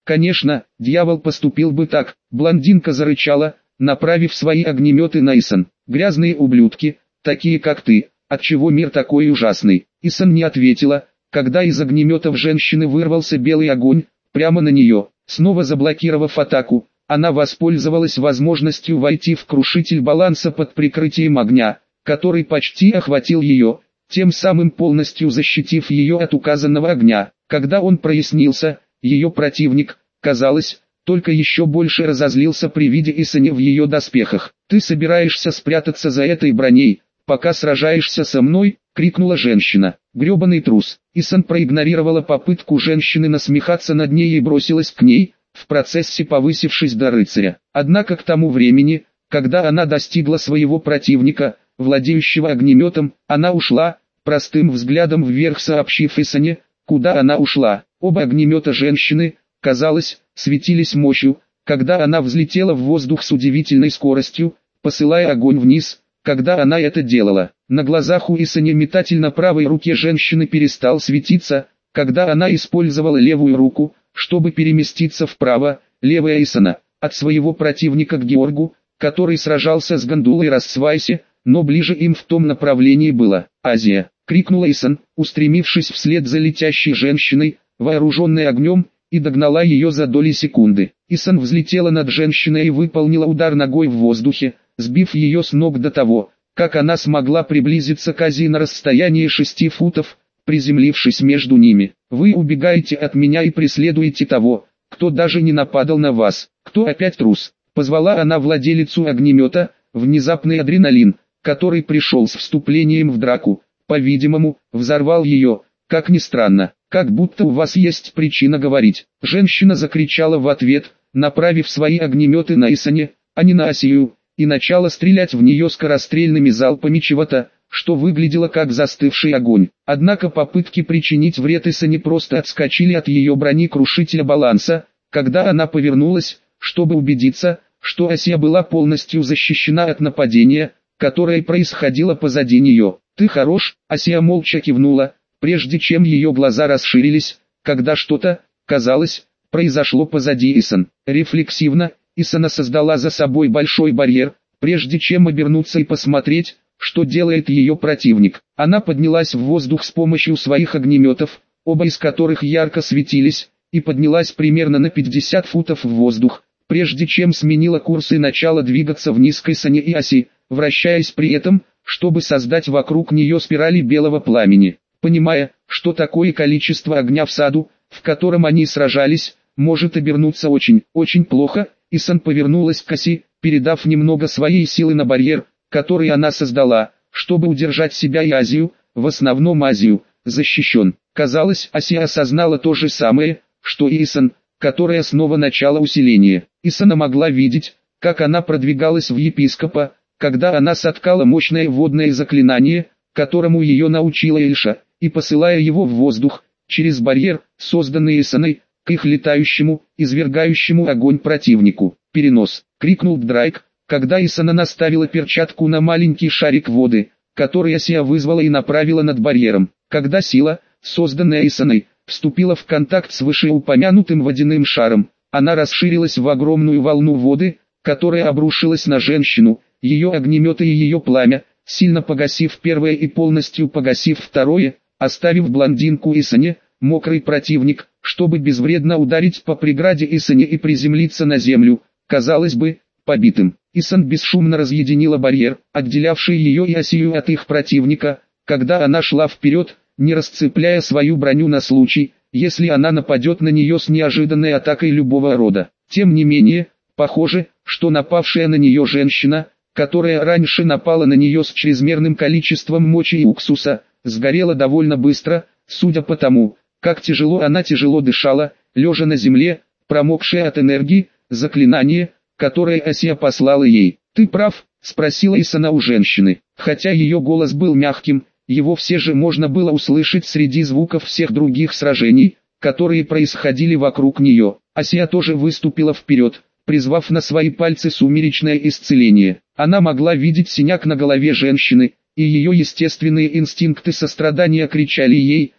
Конечно, дьявол поступил бы так. Блондинка зарычала, направив свои огнеметы на Исан. Грязные ублюдки, такие как ты, отчего мир такой ужасный? Исан не ответила, когда из огнеметов женщины вырвался белый огонь, прямо на нее. Снова заблокировав атаку, она воспользовалась возможностью войти в крушитель баланса под прикрытием огня, который почти охватил ее, тем самым полностью защитив ее от указанного огня. Когда он прояснился, ее противник, казалось, только еще больше разозлился при виде Исани в ее доспехах. «Ты собираешься спрятаться за этой броней, пока сражаешься со мной?» — крикнула женщина. «Гребаный трус!» Исан проигнорировала попытку женщины насмехаться над ней и бросилась к ней, в процессе повысившись до рыцаря. Однако к тому времени, когда она достигла своего противника, владеющего огнеметом, она ушла, простым взглядом вверх сообщив Исане, куда она ушла. Оба огнемета женщины, казалось, светились мощью, когда она взлетела в воздух с удивительной скоростью, посылая огонь вниз. Когда она это делала, на глазах у Исани метатель на правой руке женщины перестал светиться, когда она использовала левую руку, чтобы переместиться вправо. Левая Исана, от своего противника к Георгу, который сражался с Гандулой Рассвайси, но ближе им в том направлении была Азия. Крикнула Исан, устремившись вслед за летящей женщиной, вооруженной огнем, и догнала ее за доли секунды. Исан взлетела над женщиной и выполнила удар ногой в воздухе, сбив ее с ног до того, как она смогла приблизиться к Азии на расстоянии 6 футов, приземлившись между ними. «Вы убегаете от меня и преследуете того, кто даже не нападал на вас. Кто опять трус?» — позвала она владелицу огнемета. Внезапный адреналин, который пришел с вступлением в драку, по-видимому, взорвал ее. «Как ни странно, как будто у вас есть причина говорить». Женщина закричала в ответ, направив свои огнеметы на Исане, а не на Асию, и начала стрелять в нее скорострельными залпами чего-то, что выглядело как застывший огонь. Однако попытки причинить вред Исане просто отскочили от ее брони крушителя баланса, когда она повернулась, чтобы убедиться, что Асия была полностью защищена от нападения, которое происходило позади нее. «Ты хорош», — Асия молча кивнула, прежде чем ее глаза расширились, когда что-то, казалось, произошло позади Исан. Рефлексивно, Исана создала за собой большой барьер, прежде чем обернуться и посмотреть, что делает ее противник. Она поднялась в воздух с помощью своих огнеметов, оба из которых ярко светились, и поднялась примерно на 50 футов в воздух, прежде чем сменила курс и начала двигаться вниз к Исане и Аси, вращаясь при этом, чтобы создать вокруг нее спирали белого пламени. Понимая, что такое количество огня в саду, в котором они сражались, может обернуться очень, очень плохо, Исан повернулась к Аси, передав немного своей силы на барьер, который она создала, чтобы удержать себя и Азию, в основном Азию, защищен. Казалось, Асия осознала то же самое, что и Исан, которая снова начала усиление. Исана могла видеть, как она продвигалась в епископа, когда она соткала мощное водное заклинание, которому ее научила Эльша, и посылая его в воздух, через барьер, созданный Исаной, к их летающему, извергающему огонь противнику. «Перенос!» — крикнул Драйк, когда Исана наставила перчатку на маленький шарик воды, который Асия вызвала и направила над барьером. Когда сила, созданная Исаной, вступила в контакт с вышеупомянутым водяным шаром, она расширилась в огромную волну воды, которая обрушилась на женщину, ее огнеметы и ее пламя, сильно погасив первое и полностью погасив второе, оставив блондинку Исане, мокрый противник, чтобы безвредно ударить по преграде Исане и приземлиться на землю, казалось бы, побитым. Исан бесшумно разъединила барьер, отделявший ее и Асию от их противника, когда она шла вперед, не расцепляя свою броню на случай, если она нападет на нее с неожиданной атакой любого рода. Тем не менее, похоже, что напавшая на нее женщина, которая раньше напала на нее с чрезмерным количеством мочи и уксуса, сгорела довольно быстро, судя по тому, как тяжело она дышала, лежа на земле, промокшая от энергии, заклинание, которое Асия послала ей. «Ты прав?» — спросила Исана у женщины. Хотя ее голос был мягким, его все же можно было услышать среди звуков всех других сражений, которые происходили вокруг нее. Асия тоже выступила вперед, призвав на свои пальцы сумеречное исцеление. Она могла видеть синяк на голове женщины, и ее естественные инстинкты сострадания кричали ей,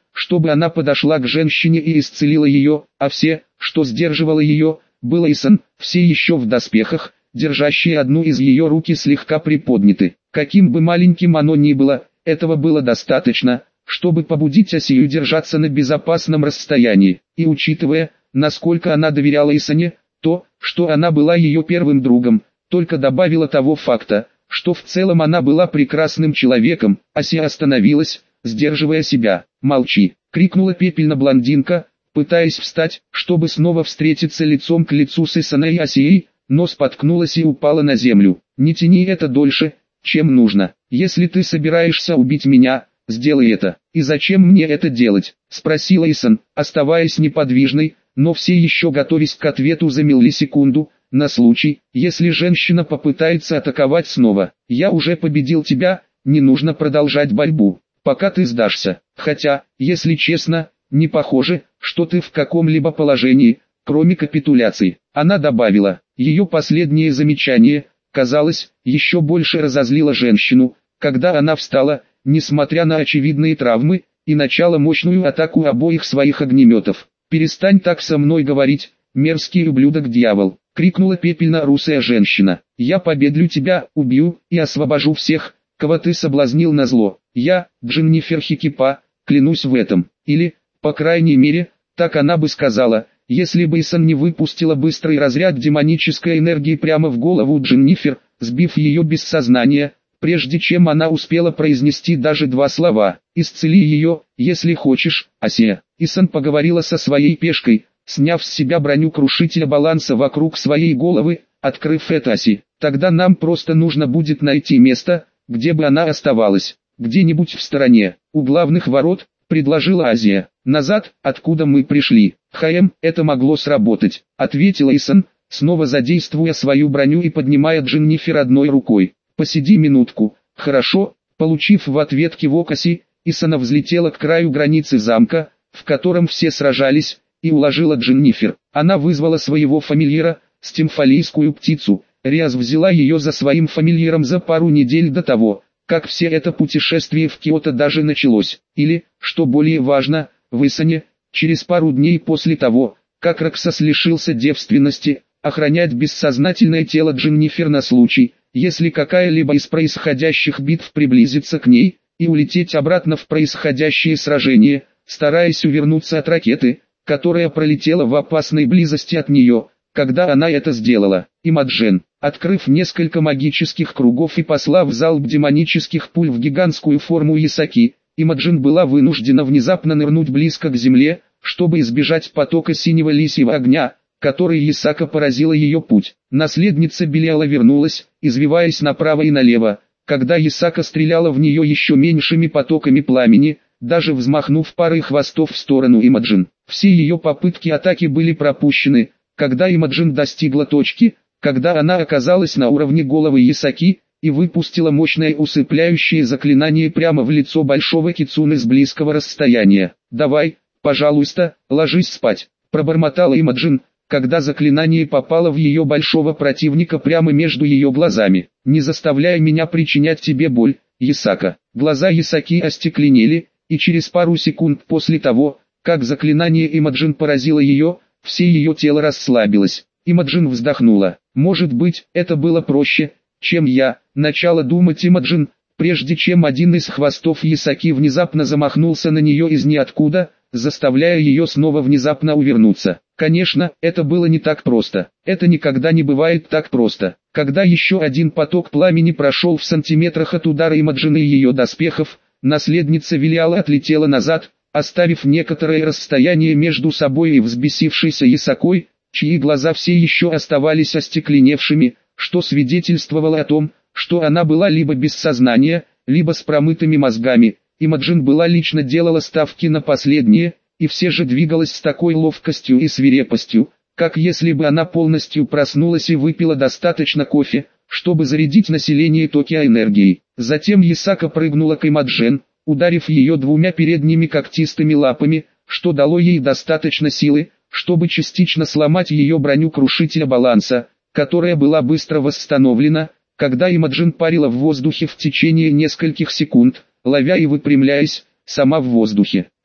чтобы она подошла к женщине и исцелила ее, а все, что сдерживало ее, было Исон, все еще в доспехах, держащие одну из ее руки слегка приподняты. Каким бы маленьким оно ни было, этого было достаточно, чтобы побудить Асию держаться на безопасном расстоянии, и учитывая, насколько она доверяла Исоне, то, что она была ее первым другом, только добавило того факта, что в целом она была прекрасным человеком. Асия остановилась, сдерживая себя. «Молчи!» — крикнула пепельно-блондинка, пытаясь встать, чтобы снова встретиться лицом к лицу с Исоной и Асией, но споткнулась и упала на землю. «Не тяни это дольше, чем нужно. Если ты собираешься убить меня, сделай это». «И зачем мне это делать?» — спросила Исон, оставаясь неподвижной, но все еще готовясь к ответу за миллисекунду, на случай, если женщина попытается атаковать снова. «Я уже победил тебя, не нужно продолжать борьбу, пока ты сдашься. Хотя, если честно, не похоже, что ты в каком-либо положении, кроме капитуляции». Она добавила. Ее последнее замечание, казалось, еще больше разозлило женщину, когда она встала, несмотря на очевидные травмы, и начала мощную атаку обоих своих огнеметов. «Перестань так со мной говорить, мерзкий ублюдок-дьявол!» — крикнула пепельно-русая женщина. «Я победлю тебя, убью и освобожу всех, кого ты соблазнил назло. Я, Дженнифер Хикипа, клянусь в этом». Или, по крайней мере, так она бы сказала, если бы Исон не выпустила быстрый разряд демонической энергии прямо в голову Дженнифер, сбив ее без сознания, прежде чем она успела произнести даже два слова. «Исцели ее, если хочешь, Асия». Исон поговорила со своей пешкой, сняв с себя броню крушителя баланса вокруг своей головы, открыв это Аси. «Тогда нам просто нужно будет найти место, где бы она оставалась, где-нибудь в стороне, у главных ворот», — предложила Азия. «Назад, откуда мы пришли». «Это могло сработать», — ответила Исон, снова задействуя свою броню и поднимая Дженнифер одной рукой. «Посиди минутку, хорошо?» Получив в ответ кивок Аси, Исона взлетела к краю границы замка, в котором все сражались, и уложила Дженнифер. Она вызвала своего фамильяра, стимфалийскую птицу. Риас взяла ее за своим фамильяром за пару недель до того, как все это путешествие в Киото даже началось. Или, что более важно, в Исоне, через пару дней после того, как Роксас лишился девственности, охранять бессознательное тело Дженнифер на случай, если какая-либо из происходящих битв приблизится к ней, и улететь обратно в происходящее сражение, стараясь увернуться от ракеты, которая пролетела в опасной близости от нее, когда она это сделала. Имаджен, открыв несколько магических кругов и послав залп демонических пуль в гигантскую форму Ясаки, Имаджен была вынуждена внезапно нырнуть близко к земле, чтобы избежать потока синего лисьего огня, который Ясака поразила ее путь. Наследница Белиала вернулась, извиваясь направо и налево, когда Ясака стреляла в нее еще меньшими потоками пламени, даже взмахнув парой хвостов в сторону Имаджен. Все ее попытки атаки были пропущены, когда Имаджен достигла точки, когда она оказалась на уровне головы Ясаки, и выпустила мощное усыпляющее заклинание прямо в лицо большого кицуны с близкого расстояния. «Давай, пожалуйста, ложись спать», — пробормотала Имаджен, когда заклинание попало в ее большого противника прямо между ее глазами. «Не заставляй меня причинять тебе боль, Ясака». Глаза Ясаки остекленели, и через пару секунд после того, как заклинание Имаджен поразило ее, все ее тело расслабилось. Имаджен вздохнула. «Может быть, это было проще, чем я», — начала думать Имаджен, прежде чем один из хвостов Ясаки внезапно замахнулся на нее из ниоткуда, заставляя ее снова внезапно увернуться. Конечно, это было не так просто. Это никогда не бывает так просто. Когда еще один поток пламени прошел в сантиметрах от удара Имаджен и ее доспехов, наследница Велиала отлетела назад, оставив некоторое расстояние между собой и взбесившейся Ясакой, чьи глаза все еще оставались остекленевшими, что свидетельствовало о том, что она была либо без сознания, либо с промытыми мозгами. Имаджен была лично делала ставки на последнее, и все же двигалась с такой ловкостью и свирепостью, как если бы она полностью проснулась и выпила достаточно кофе, чтобы зарядить население Токио энергией. Затем Ясака прыгнула к Имаджен, ударив ее двумя передними когтистыми лапами, что дало ей достаточно силы, чтобы частично сломать ее броню крушителя баланса, которая была быстро восстановлена, когда Имаджен парила в воздухе в течение нескольких секунд, ловя и выпрямляясь, сама в воздухе.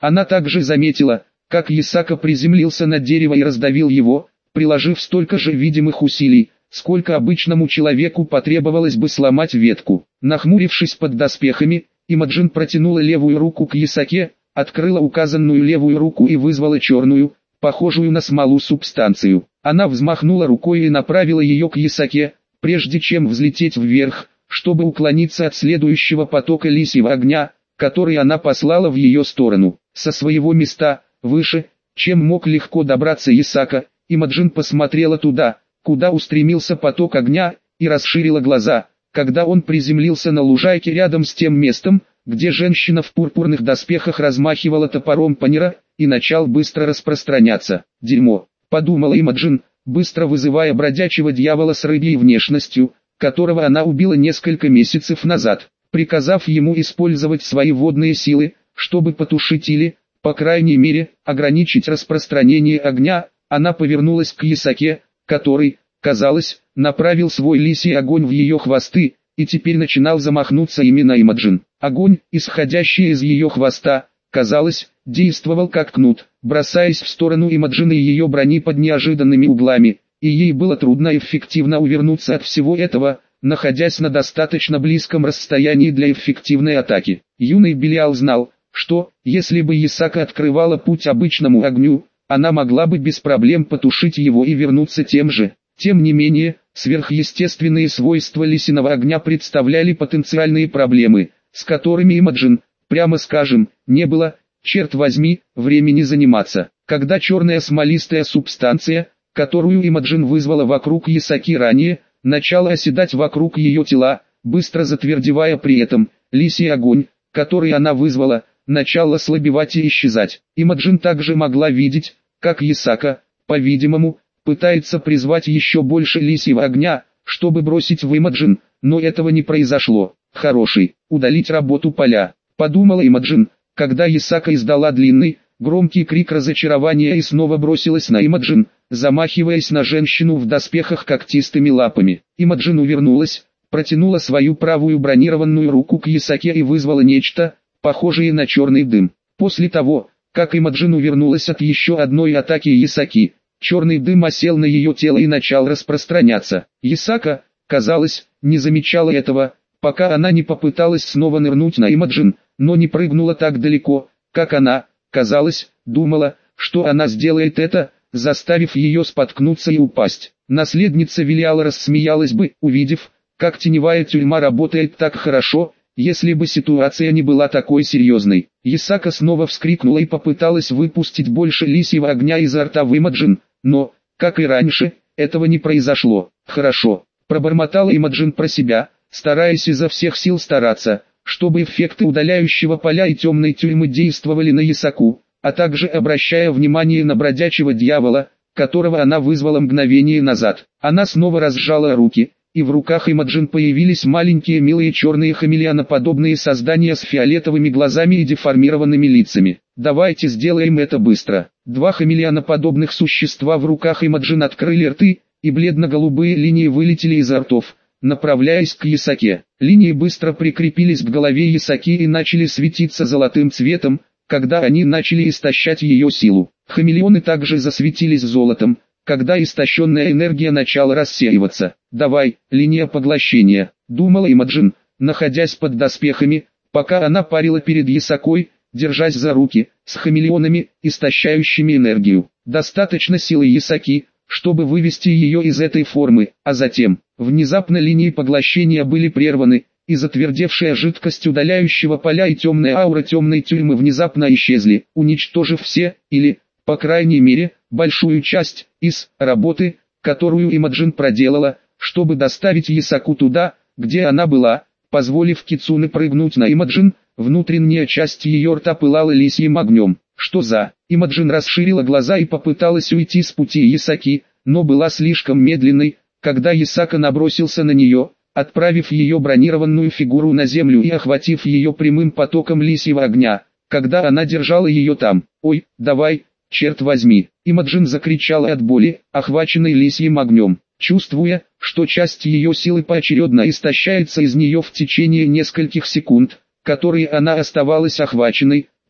Она также заметила, как Ясака приземлился на дерево и раздавил его, приложив столько же видимых усилий, сколько обычному человеку потребовалось бы сломать ветку. Нахмурившись под доспехами, Имаджин протянула левую руку к Ясаке, открыла указанную левую руку и вызвала черную, похожую на смолу субстанцию. Она взмахнула рукой и направила ее к Ясаке, прежде чем взлететь вверх, чтобы уклониться от следующего потока лисьего огня, который она послала в ее сторону. Со своего места, выше, чем мог легко добраться Ясака, Имаджин посмотрела туда, куда устремился поток огня, и расширила глаза, когда он приземлился на лужайке рядом с тем местом, где женщина в пурпурных доспехах размахивала топором Панера, и начал быстро распространяться. «Дерьмо», — подумала Имаджин, быстро вызывая бродячего дьявола с рыбьей внешностью, которого она убила несколько месяцев назад, приказав ему использовать свои водные силы, чтобы потушить или, по крайней мере, ограничить распространение огня. Она повернулась к Ясаке, который, казалось, направил свой лисий огонь в ее хвосты, и теперь начинал замахнуться ими на Имаджин. Огонь, исходящий из ее хвоста, казалось, действовал как кнут, бросаясь в сторону Имаджин и ее брони под неожиданными углами, и ей было трудно эффективно увернуться от всего этого, находясь на достаточно близком расстоянии для эффективной атаки. Юный Белиал знал, что, если бы Ясака открывала путь обычному огню, она могла бы без проблем потушить его и вернуться тем же. Тем не менее, сверхъестественные свойства лисиного огня представляли потенциальные проблемы, с которыми Имаджин, прямо скажем, не было, черт возьми, времени заниматься. Когда черная смолистая субстанция, которую Имаджин вызвала вокруг Ясаки ранее, начала оседать вокруг ее тела, быстро затвердевая при этом, лисий огонь, который она вызвала, начал ослабевать и исчезать. Имаджин также могла видеть, как Ясака, по-видимому, пытается призвать еще больше лисьего огня, чтобы бросить в Имаджин, но этого не произошло. «Хороший, удалить работу поля», — подумала Имаджин, когда Ясака издала длинный, громкий крик разочарования и снова бросилась на Имаджин, замахиваясь на женщину в доспехах когтистыми лапами. Имаджин увернулась, протянула свою правую бронированную руку к Ясаке и вызвала нечто, похожее на черный дым. После того, как Имаджин увернулась от еще одной атаки Ясаки, черный дым осел на ее тело и начал распространяться. Ясака, казалось, не замечала этого, пока она не попыталась снова нырнуть на Имаджин, но не прыгнула так далеко, как она, казалось, думала, что она сделает это, заставив ее споткнуться и упасть. Наследница Велиала рассмеялась бы, увидев, как теневая тюрьма работает так хорошо, если бы ситуация не была такой серьезной. Ясака снова вскрикнула и попыталась выпустить больше лисьего огня изо рта в Имаджин, но, как и раньше, этого не произошло. «Хорошо», — пробормотала Имаджин про себя, стараясь изо всех сил стараться, чтобы эффекты удаляющего поля и темной тюрьмы действовали на Ясаку, а также обращая внимание на бродячего дьявола, которого она вызвала мгновение назад. Она снова разжала руки, и в руках Имаджин появились маленькие милые черные хамелеоноподобные создания с фиолетовыми глазами и деформированными лицами. «Давайте сделаем это быстро». Два хамелеоноподобных существа в руках Имаджин открыли рты, и бледно-голубые линии вылетели изо ртов, направляясь к Ясаке. Линии быстро прикрепились к голове Ясаки и начали светиться золотым цветом, когда они начали истощать ее силу. Хамелеоны также засветились золотом, когда истощенная энергия начала рассеиваться. «Давай, линия поглощения», — думала Имаджин, находясь под доспехами, пока она парила перед Ясакой, держась за руки, с хамелеонами, истощающими энергию. Достаточно силы Ясаки, чтобы вывести ее из этой формы, а затем, внезапно линии поглощения были прерваны, и затвердевшая жидкость удаляющего поля и темная аура темной тюрьмы внезапно исчезли, уничтожив все, или, по крайней мере, большую часть, из работы, которую Имаджин проделала, чтобы доставить Ясаку туда, где она была, позволив Кицуне прыгнуть на Имаджин, внутренняя часть ее рта пылала лисьим огнем. «Что за...» Имаджин расширила глаза и попыталась уйти с пути Ясаки, но была слишком медленной, когда Ясака набросился на нее, отправив ее бронированную фигуру на землю и охватив ее прямым потоком лисьего огня, когда она держала ее там. «Ой, давай, черт возьми!» Имаджин закричала от боли, охваченной лисьим огнем, чувствуя, что часть ее силы поочередно истощается из нее в течение нескольких секунд, которые она оставалась охваченной.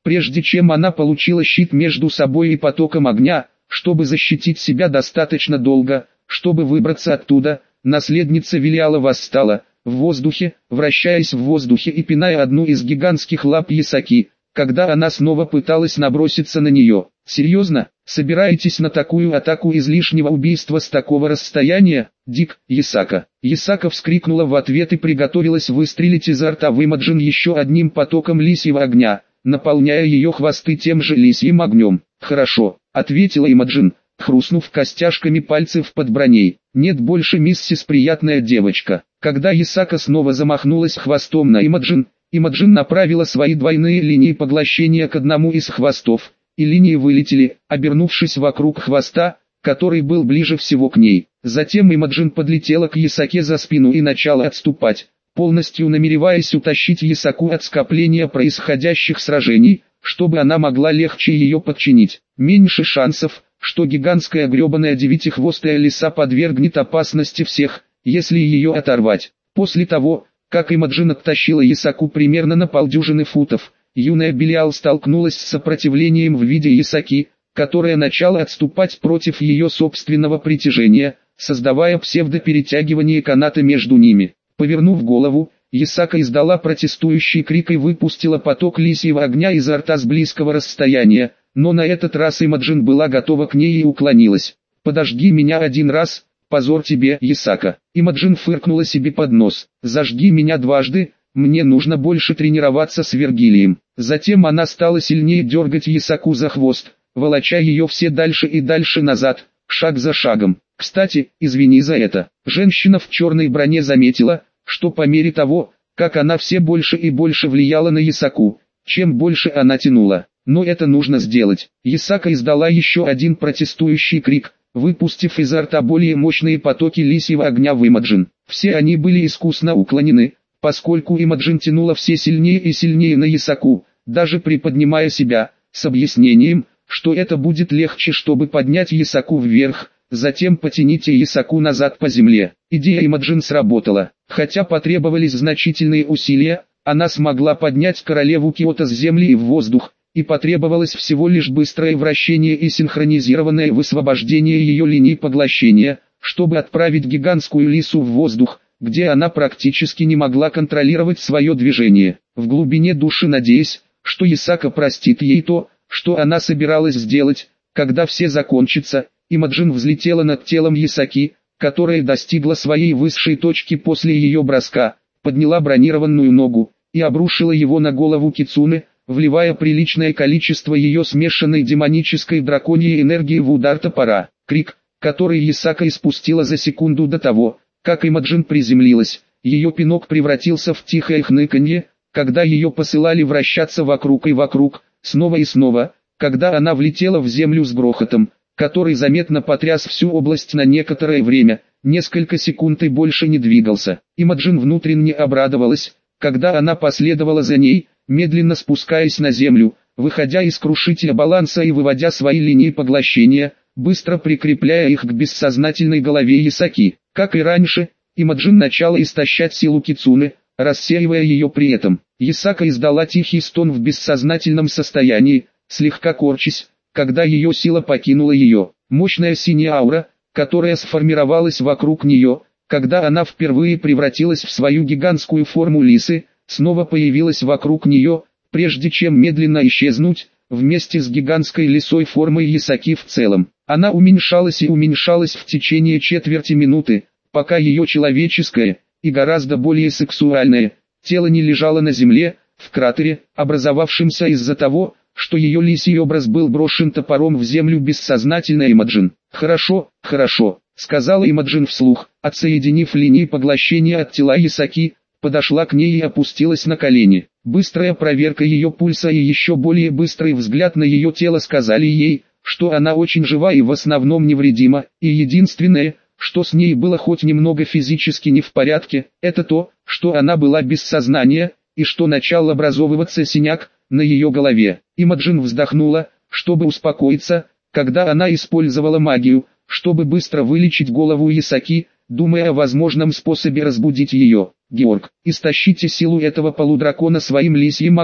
Прежде чем она получила щит между собой и потоком огня, чтобы защитить себя достаточно долго, чтобы выбраться оттуда, наследница Велиала восстала, в воздухе, вращаясь в воздухе и пиная одну из гигантских лап Ясаки, когда она снова пыталась наброситься на нее. «Серьезно, собираетесь на такую атаку излишнего убийства с такого расстояния, Дик, Ясака?» Ясака вскрикнула в ответ и приготовилась выстрелить изо рта Имаджин еще одним потоком лисьего огня, наполняя ее хвосты тем же лисьим огнем. «Хорошо», — ответила Имаджин, хрустнув костяшками пальцев под броней. «Нет больше, миссис приятная девочка». Когда Ясака снова замахнулась хвостом на Имаджин, Имаджин направила свои двойные линии поглощения к одному из хвостов, и линии вылетели, обернувшись вокруг хвоста, который был ближе всего к ней. Затем Имаджин подлетела к Ясаке за спину и начала отступать, полностью намереваясь утащить Ясаку от скопления происходящих сражений, чтобы она могла легче ее подчинить. Меньше шансов, что гигантская гребаная девятихвостая лиса подвергнет опасности всех, если ее оторвать. После того, как Имаджин оттащила Ясаку примерно на полдюжины футов, юная Белиал столкнулась с сопротивлением в виде Ясаки, которая начала отступать против ее собственного притяжения, создавая псевдоперетягивание каната между ними. Повернув голову, Ясака издала протестующий крик и выпустила поток лисьего огня изо рта с близкого расстояния, но на этот раз Имаджин была готова к ней и уклонилась. «Подожги меня один раз, позор тебе, Ясака!» Имаджин фыркнула себе под нос. «Зажги меня дважды, мне нужно больше тренироваться с Вергилием». Затем она стала сильнее дергать Ясаку за хвост, волоча ее все дальше и дальше назад, шаг за шагом. «Кстати, извини за это». Женщина в черной броне заметила, что по мере того, как она все больше и больше влияла на Ясаку, чем больше она тянула. «Но это нужно сделать». Ясака издала еще один протестующий крик, выпустив изо рта более мощные потоки лисьего огня в Имаджин. Все они были искусно уклонены, поскольку Имаджин тянула все сильнее и сильнее на Ясаку, даже приподнимая себя, с объяснением, что это будет легче, чтобы поднять Ясаку вверх, затем потяните Ясаку назад по земле. Идея Имаджин сработала. Хотя потребовались значительные усилия, она смогла поднять королеву Киото с земли и в воздух, и потребовалось всего лишь быстрое вращение и синхронизированное высвобождение ее линий поглощения, чтобы отправить гигантскую лису в воздух, где она практически не могла контролировать свое движение. В глубине души надеясь, что Ясака простит ей то, что она собиралась сделать, когда все закончится, Имаджин взлетела над телом Ясаки, которая достигла своей высшей точки после ее броска, подняла бронированную ногу и обрушила его на голову Кицуне, вливая приличное количество ее смешанной демонической драконьей энергии в удар топора. Крик, который Ясака испустила за секунду до того, как Имаджин приземлилась, ее пинок превратился в тихое хныканье, когда ее посылали вращаться вокруг и вокруг, снова и снова, когда она влетела в землю с грохотом, который заметно потряс всю область на некоторое время, несколько секунд и больше не двигался. Имаджин внутренне обрадовалась, когда она последовала за ней, медленно спускаясь на землю, выходя из крушителя баланса и выводя свои линии поглощения, быстро прикрепляя их к бессознательной голове Ясаки. Как и раньше, Имаджин начала истощать силу Кицуне, рассеивая ее при этом. Ясака издала тихий стон в бессознательном состоянии, слегка корчась, когда ее сила покинула ее. Мощная синяя аура, которая сформировалась вокруг нее, когда она впервые превратилась в свою гигантскую форму лисы, снова появилась вокруг нее, прежде чем медленно исчезнуть, вместе с гигантской лисой формой Ясаки в целом. Она уменьшалась и уменьшалась в течение четверти минуты, пока ее человеческое, и гораздо более сексуальное, тело не лежало на земле, в кратере, образовавшемся из-за того, что ее лисий образ был брошен топором в землю бессознательно Имаджин. «Хорошо, хорошо», — сказала Имаджин вслух, отсоединив линии поглощения от тела Ясаки, подошла к ней и опустилась на колени. Быстрая проверка ее пульса и еще более быстрый взгляд на ее тело сказали ей, что она очень жива и в основном невредима, и единственное, что с ней было хоть немного физически не в порядке, это то, что она была без сознания, и что начал образовываться синяк на ее голове. Имаджин вздохнула, чтобы успокоиться, когда она использовала магию, чтобы быстро вылечить голову Ясаки, думая о возможном способе разбудить ее. «Георг, истощите силу этого полудракона своим лисьим огнем».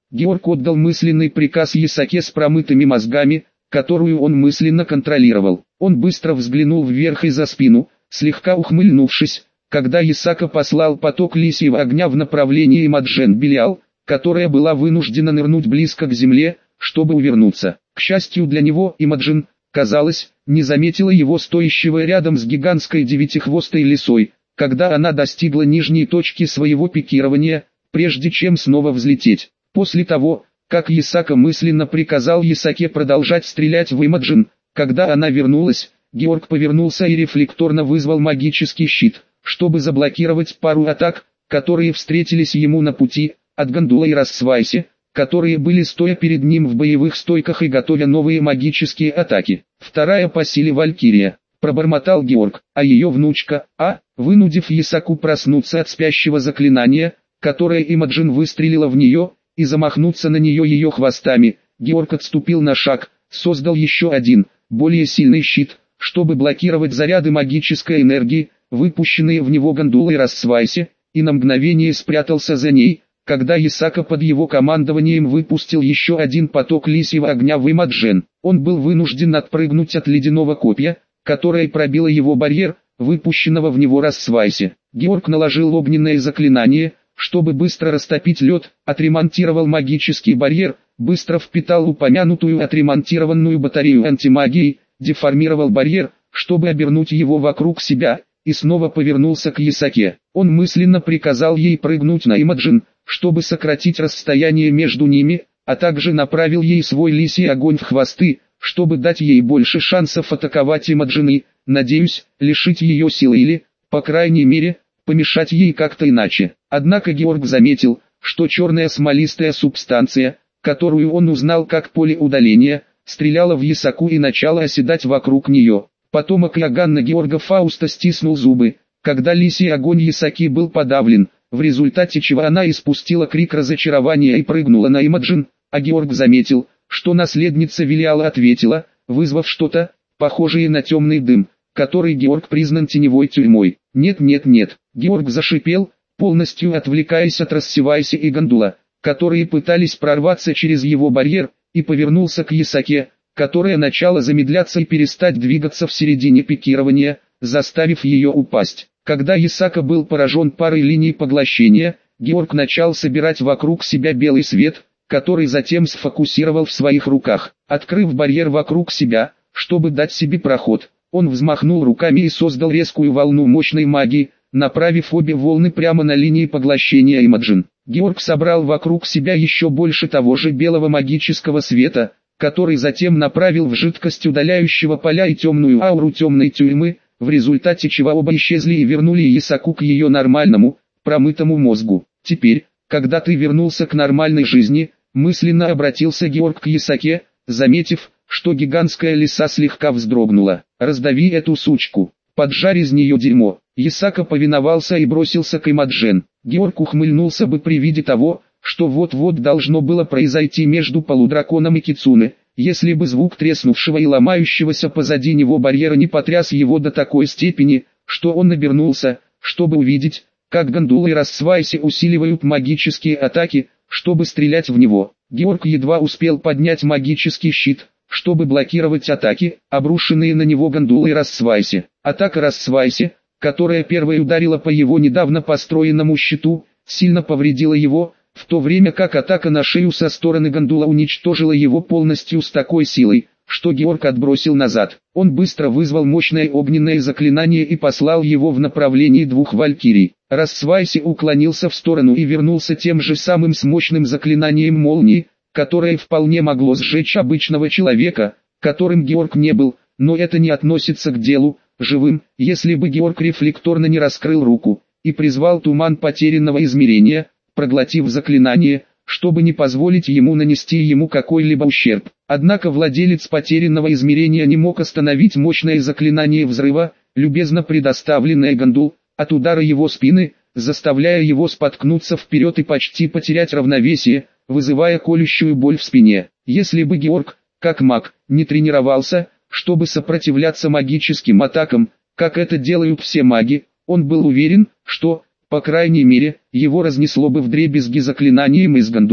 Георг отдал мысленный приказ Ясаке с промытыми мозгами, которую он мысленно контролировал. Он быстро взглянул вверх и за спину, слегка ухмыльнувшись, когда Ясака послал поток лисьего огня в направлении Имаджен Белиал, которая была вынуждена нырнуть близко к земле, чтобы увернуться. К счастью для него, Имаджин, казалось, не заметила его стоящего рядом с гигантской девятихвостой лисой, когда она достигла нижней точки своего пикирования, прежде чем снова взлететь. После того, как Ясака мысленно приказал Ясаке продолжать стрелять в Имаджин, когда она вернулась, Георг повернулся и рефлекторно вызвал магический щит, чтобы заблокировать пару атак, которые встретились ему на пути, от Гандула и Рассвайси, которые были стоя перед ним в боевых стойках и готовя новые магические атаки. Вторая по силе Валькирия, пробормотал Георг, а ее внучка, вынудив Ясаку проснуться от спящего заклинания, которое Имаджин выстрелила в нее, и замахнуться на нее ее хвостами, Георг отступил на шаг, создал еще один, более сильный щит, чтобы блокировать заряды магической энергии, выпущенные в него Гандулой Рассвайси, и на мгновение спрятался за ней, когда Ясака под его командованием выпустил еще один поток лисьего огня в Имаджен. Он был вынужден отпрыгнуть от ледяного копья, которое пробило его барьер, выпущенного в него Рассвайси. Георг наложил огненное заклинание, чтобы быстро растопить лед, отремонтировал магический барьер, быстро впитал упомянутую отремонтированную батарею антимагии, деформировал барьер, чтобы обернуть его вокруг себя, и снова повернулся к Ясаке. Он мысленно приказал ей прыгнуть на Имаджин, чтобы сократить расстояние между ними, а также направил ей свой лисий огонь в хвосты, чтобы дать ей больше шансов атаковать Имаджин и, надеюсь, лишить ее силы или, по крайней мере, помешать ей как-то иначе. Однако Георг заметил, что черная смолистая субстанция, которую он узнал как поле удаления, стреляла в Ясаку и начала оседать вокруг нее. Потомок Иоганна Георга Фауста стиснул зубы, когда лисий огонь Ясаки был подавлен, в результате чего она испустила крик разочарования и прыгнула на Имаджин, а Георг заметил, что наследница Велиала ответила, вызвав что-то, похожее на темный дым, который Георг признан теневой тюрьмой. Нет, Георг зашипел, полностью отвлекаясь от Рассвайси и Гандула, которые пытались прорваться через его барьер, и повернулся к Ясаке, которая начала замедляться и перестать двигаться в середине пикирования, заставив ее упасть. Когда Ясака был поражен парой линий поглощения, Георг начал собирать вокруг себя белый свет, который затем сфокусировал в своих руках. Открыв барьер вокруг себя, чтобы дать себе проход, он взмахнул руками и создал резкую волну мощной магии, направив обе волны прямо на линии поглощения Имаджин. Георг собрал вокруг себя еще больше того же белого магического света, который затем направил в жидкость удаляющего поля и темную ауру темной тюрьмы, в результате чего оба исчезли и вернули Ясаку к ее нормальному, промытому мозгу. Теперь, когда ты вернулся к нормальной жизни, мысленно обратился Георг к Ясаке, заметив, что гигантская лиса слегка вздрогнула. «Раздави эту сучку, поджарь из нее дерьмо». Ясака повиновался и бросился к Имаджен. Георг ухмыльнулся бы при виде того, что вот-вот должно было произойти между полудраконом и Кицуне, если бы звук треснувшего и ломающегося позади него барьера не потряс его до такой степени, что он обернулся, чтобы увидеть, как Гандула и Рассвайси усиливают магические атаки, чтобы стрелять в него. Георг едва успел поднять магический щит, чтобы блокировать атаки, обрушенные на него Гандулой и Рассвайси. Атака Рассвайси, которая первой ударила по его недавно построенному щиту, сильно повредила его, в то время как атака на шею со стороны Гандула уничтожила его полностью с такой силой, что Георг отбросил назад. Он быстро вызвал мощное огненное заклинание и послал его в направлении двух валькирий. Рассвайси уклонился в сторону и вернулся тем же самым с мощным заклинанием молнии, которое вполне могло сжечь обычного человека, которым Георг не был, но это не относится к делу, живым, если бы Георг рефлекторно не раскрыл руку и призвал туман потерянного измерения, проглотив заклинание, чтобы не позволить ему нанести ему какой-либо ущерб. Однако владелец потерянного измерения не мог остановить мощное заклинание взрыва, любезно предоставленное Гандул, от удара его спины, заставляя его споткнуться вперед и почти потерять равновесие, вызывая колющую боль в спине. Если бы Георг, как маг, не тренировался, чтобы сопротивляться магическим атакам, как это делают все маги, он был уверен, что, по крайней мере, его разнесло бы вдребезги заклинанием из Гандула.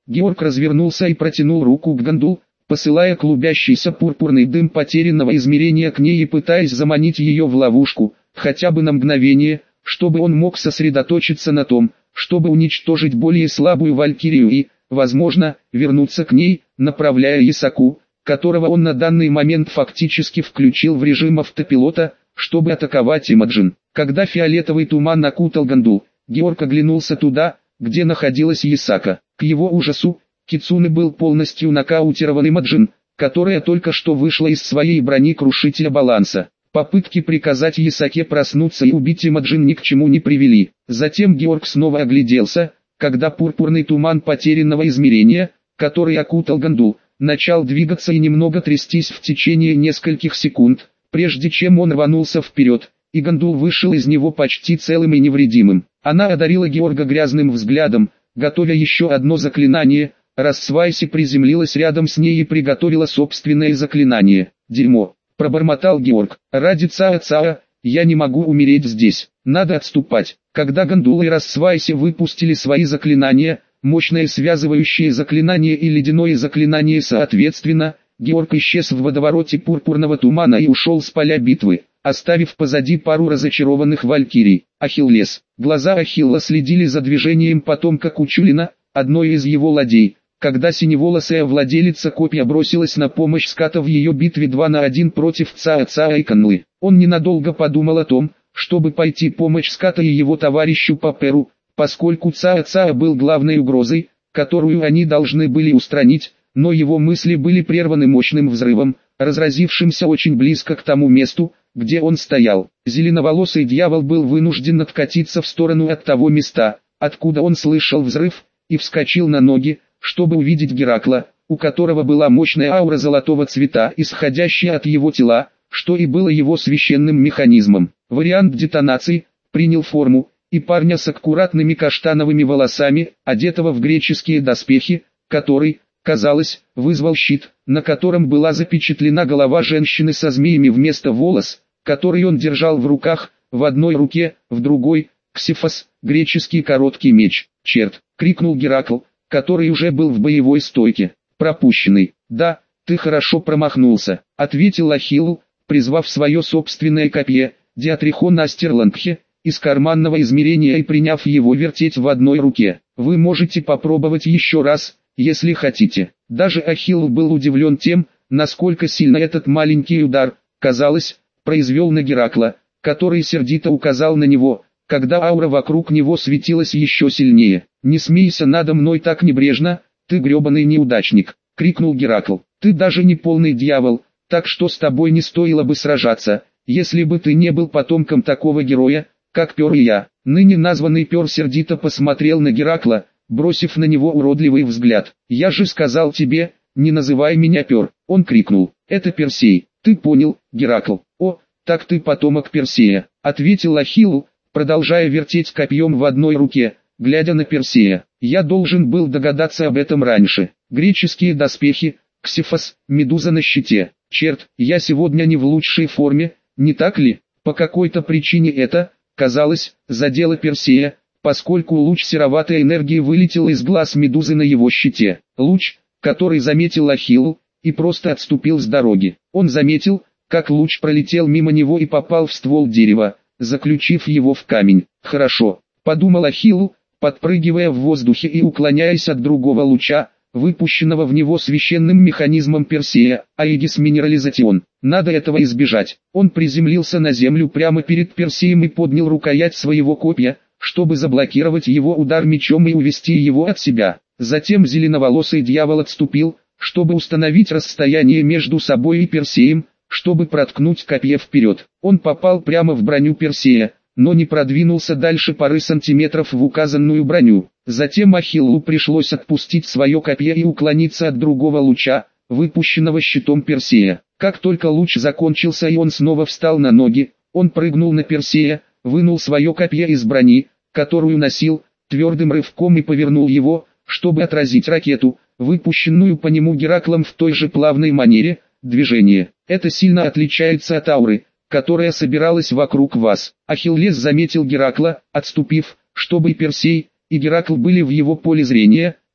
Георг развернулся и протянул руку к Гондул, посылая клубящийся пурпурный дым потерянного измерения к ней и пытаясь заманить ее в ловушку, хотя бы на мгновение, чтобы он мог сосредоточиться на том, чтобы уничтожить более слабую валькирию и, возможно, вернуться к ней, направляя Ясаку, которого он на данный момент фактически включил в режим автопилота, чтобы атаковать Имаджин. Когда фиолетовый туман окутал Гондул, Георг оглянулся туда, где находилась Ясака. К его ужасу, Кицуне был полностью нокаутирован Имаджин, которая только что вышла из своей брони крушителя баланса. Попытки приказать Ясаке проснуться и убить Имаджин ни к чему не привели. Затем Георг снова огляделся, когда пурпурный туман потерянного измерения, который окутал Гондул, начал двигаться и немного трястись в течение нескольких секунд, прежде чем он рванулся вперед, и Гондул вышел из него почти целым и невредимым. Она одарила Георга грязным взглядом, готовя еще одно заклинание. Рассвайси приземлилась рядом с ней и приготовила собственное заклинание. «Дерьмо», — пробормотал Георг. «Ради Цаа-Цаа, я не могу умереть здесь. Надо отступать». Когда Гондула и Рассвайси выпустили свои заклинания, мощное связывающее заклинание и ледяное заклинание соответственно, Георг исчез в водовороте пурпурного тумана и ушел с поля битвы, оставив позади пару разочарованных валькирий. Ахиллес. Глаза Ахилла следили за движением потомка Кучулина, одной из его ладей. Когда синеволосая владелица копья бросилась на помощь ската в ее битве 2 на 1 против Цаа-Цаа и Канлы, он ненадолго подумал о том, чтобы пойти помочь ската и его товарищу по Перу, поскольку Цаа-Цаа был главной угрозой, которую они должны были устранить, но его мысли были прерваны мощным взрывом, разразившимся очень близко к тому месту, где он стоял. Зеленоволосый дьявол был вынужден откатиться в сторону от того места, откуда он слышал взрыв, и вскочил на ноги, чтобы увидеть Геракла, у которого была мощная аура золотого цвета, исходящая от его тела, что и было его священным механизмом. Вариант детонации принял форму, и парня с аккуратными каштановыми волосами, одетого в греческие доспехи, который, казалось, вызвал щит, на котором была запечатлена голова женщины со змеями вместо волос, который он держал в руках, в одной руке, в другой, Ксифос, греческий короткий меч. «Черт!» — крикнул Геракл, который уже был в боевой стойке. «Пропущенный!» «Да, ты хорошо промахнулся», — ответил Ахилл, призвав свое собственное копье, Диатрихон Астерлангхе, из карманного измерения и приняв его вертеть в одной руке. «Вы можете попробовать еще раз, если хотите». Даже Ахилл был удивлен тем, насколько сильно этот маленький удар, казалось, произвел на Геракла, который сердито указал на него, когда аура вокруг него светилась еще сильнее. «Не смейся надо мной так небрежно, ты гребаный неудачник», — крикнул Геракл. «Ты даже не полный дьявол, так что с тобой не стоило бы сражаться, если бы ты не был потомком такого героя, как Пер и я». Ныне названный Пер сердито посмотрел на Геракла, бросив на него уродливый взгляд. «Я же сказал тебе, не называй меня Пер», — он крикнул. «Это Персей, ты понял, Геракл?» «О, так ты потомок Персея», — ответил Ахилл, продолжая вертеть копьем в одной руке, глядя на Персея. «Я должен был догадаться об этом раньше. Греческие доспехи, Ксифос, медуза на щите. Черт, я сегодня не в лучшей форме, не так ли?» По какой-то причине это, казалось, задело Персея, поскольку луч сероватой энергии вылетел из глаз медузы на его щите. Луч, который заметил Ахилл, и просто отступил с дороги. Он заметил, как луч пролетел мимо него и попал в ствол дерева, заключив его в камень. «Хорошо», — подумал Ахилл, подпрыгивая в воздухе и уклоняясь от другого луча, выпущенного в него священным механизмом Персея, Аегис Минерализацион. Надо этого избежать. Он приземлился на землю прямо перед Персеем и поднял рукоять своего копья, чтобы заблокировать его удар мечом и увести его от себя. Затем зеленоволосый дьявол отступил, чтобы установить расстояние между собой и Персеем, чтобы проткнуть копье вперед. Он попал прямо в броню Персея, но не продвинулся дальше пары сантиметров в указанную броню. Затем Ахиллу пришлось отпустить свое копье и уклониться от другого луча, выпущенного щитом Персея. Как только луч закончился и он снова встал на ноги, он прыгнул на Персея, вынул свое копье из брони, которую носил, твердым рывком и повернул его, чтобы отразить ракету, выпущенную по нему Гераклом в той же плавной манере движения. Это сильно отличается от ауры, которая собиралась вокруг вас. Ахиллес заметил Геракла, отступив, чтобы и Персей, и Геракл были в его поле зрения,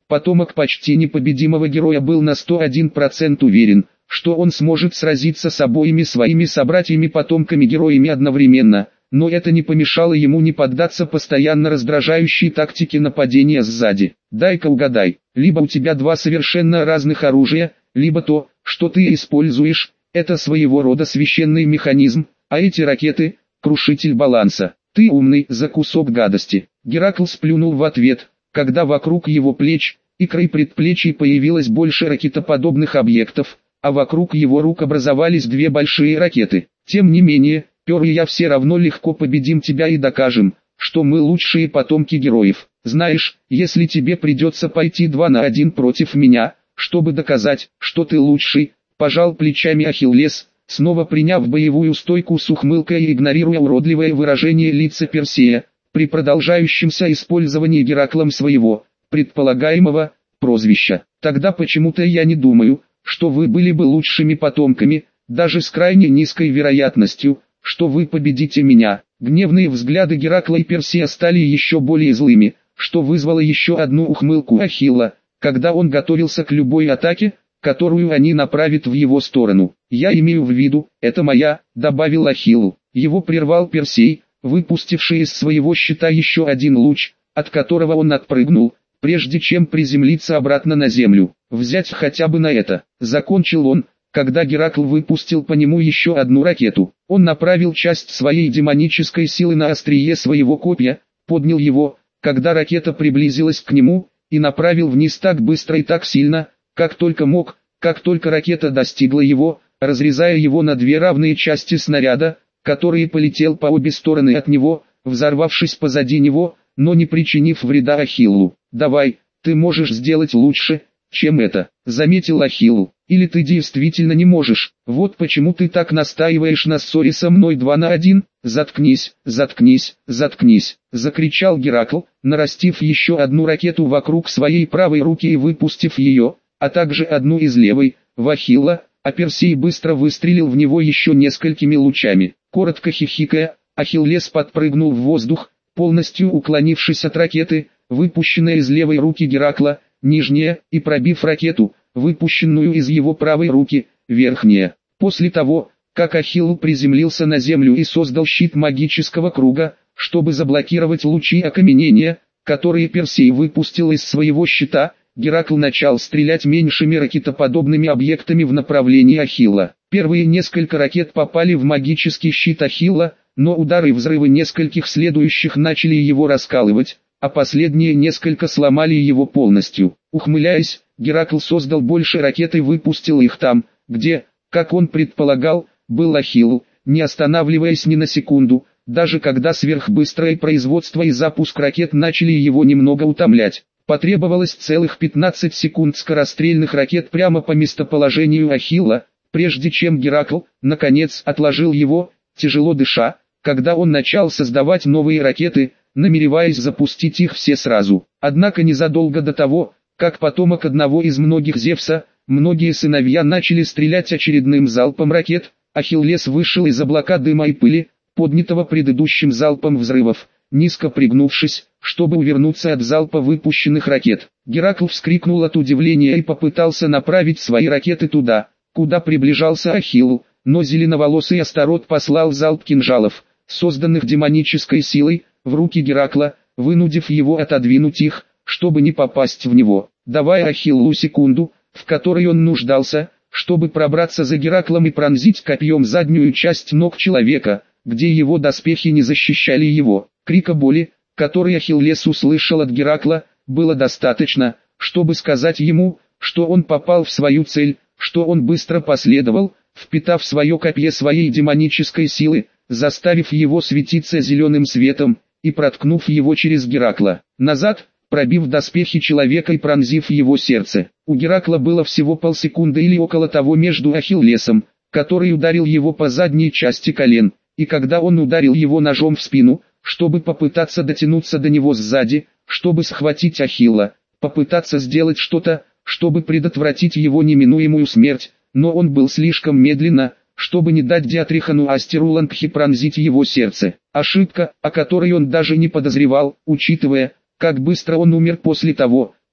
Потомок почти непобедимого героя был на 101% уверен, что он сможет сразиться с обоими своими собратьями-потомками-героями одновременно, но это не помешало ему не поддаться постоянно раздражающей тактике нападения сзади. Дай-ка угадай, либо у тебя два совершенно разных оружия, либо то, что ты используешь, это своего рода священный механизм, а эти ракеты – крушитель баланса. Ты умный за кусок гадости. Геракл сплюнул в ответ, когда вокруг его плеч и край предплечий появилось больше ракетоподобных объектов, а вокруг его рук образовались две большие ракеты. Тем не менее, Пёр и я все равно легко победим тебя и докажем, что мы лучшие потомки героев. Знаешь, если тебе придется пойти 2 на 1 против меня, чтобы доказать, что ты лучший, пожал плечами Ахиллес, снова приняв боевую стойку с ухмылкой и игнорируя уродливое выражение лица Персея, при продолжающемся использовании Гераклом своего, предполагаемого, прозвища. Тогда почему-то я не думаю, что вы были бы лучшими потомками, даже с крайне низкой вероятностью, что вы победите меня. Гневные взгляды Геракла и Персея стали еще более злыми, что вызвало еще одну ухмылку Ахилла, когда он готовился к любой атаке, которую они направят в его сторону. «Я имею в виду, это моя», — добавил Ахилл. Его прервал Персей, выпустивший из своего щита еще один луч, от которого он отпрыгнул, прежде чем приземлиться обратно на землю. «Взять хотя бы на это», — закончил он, когда Геракл выпустил по нему еще одну ракету. Он направил часть своей демонической силы на острие своего копья, поднял его, когда ракета приблизилась к нему, и направил вниз так быстро и так сильно, как только мог. Как только ракета достигла его, разрезая его на две равные части снаряда, который полетел по обе стороны от него, взорвавшись позади него, но не причинив вреда Ахиллу. «Давай, ты можешь сделать лучше, чем это», — заметил Ахилл. «Или ты действительно не можешь, вот почему ты так настаиваешь на ссоре со мной 2 на 1, заткнись, заткнись, заткнись», — закричал Геракл, нарастив еще одну ракету вокруг своей правой руки и выпустив ее, а также одну из левой, в Ахилла, а Персей быстро выстрелил в него еще несколькими лучами. Коротко хихикая, Ахиллес подпрыгнул в воздух, полностью уклонившись от ракеты, выпущенной из левой руки Геракла, нижняя, и пробив ракету, выпущенную из его правой руки, верхняя. После того, как Ахилл приземлился на землю и создал щит магического круга, чтобы заблокировать лучи окаменения, которые Персей выпустил из своего щита, Геракл начал стрелять меньшими ракетоподобными объектами в направлении Ахилла. Первые несколько ракет попали в магический щит Ахилла, но удары и взрывы нескольких следующих начали его раскалывать, а последние несколько сломали его полностью. Ухмыляясь, Геракл создал больше ракет и выпустил их там, где, как он предполагал, был Ахилл, не останавливаясь ни на секунду, даже когда сверхбыстрое производство и запуск ракет начали его немного утомлять. Потребовалось целых 15 секунд скорострельных ракет прямо по местоположению Ахилла, прежде чем Геракл, наконец, отложил его, тяжело дыша, когда он начал создавать новые ракеты, намереваясь запустить их все сразу. Однако незадолго до того, как потомок одного из многих Зевса, многие сыновья начали стрелять очередным залпом ракет, Ахиллес вышел из облака дыма и пыли, поднятого предыдущим залпом взрывов, низко пригнувшись, чтобы увернуться от залпа выпущенных ракет. Геракл вскрикнул от удивления и попытался направить свои ракеты туда, куда приближался Ахилл, но зеленоволосый Астарот послал залп кинжалов, созданных демонической силой, в руки Геракла, вынудив его отодвинуть их, чтобы не попасть в него, давая Ахиллу секунду, в которой он нуждался, чтобы пробраться за Гераклом и пронзить копьем заднюю часть ног человека, где его доспехи не защищали его. Крика боли, который Ахиллес услышал от Геракла, было достаточно, чтобы сказать ему, что он попал в свою цель, что он быстро последовал, впитав свое копье своей демонической силы, заставив его светиться зеленым светом, и проткнув его через Геракла. Назад, пробив доспехи человека и пронзив его сердце. У Геракла было всего полсекунды или около того между Ахиллесом, который ударил его по задней части колен, и когда он ударил его ножом в спину, чтобы попытаться дотянуться до него сзади, чтобы схватить Ахилла, попытаться сделать что-то, чтобы предотвратить его неминуемую смерть, но он был слишком медленно, чтобы не дать Диатрихану Астерулангхе пронзить его сердце. Ошибка, о которой он даже не подозревал, учитывая, как быстро он умер после того,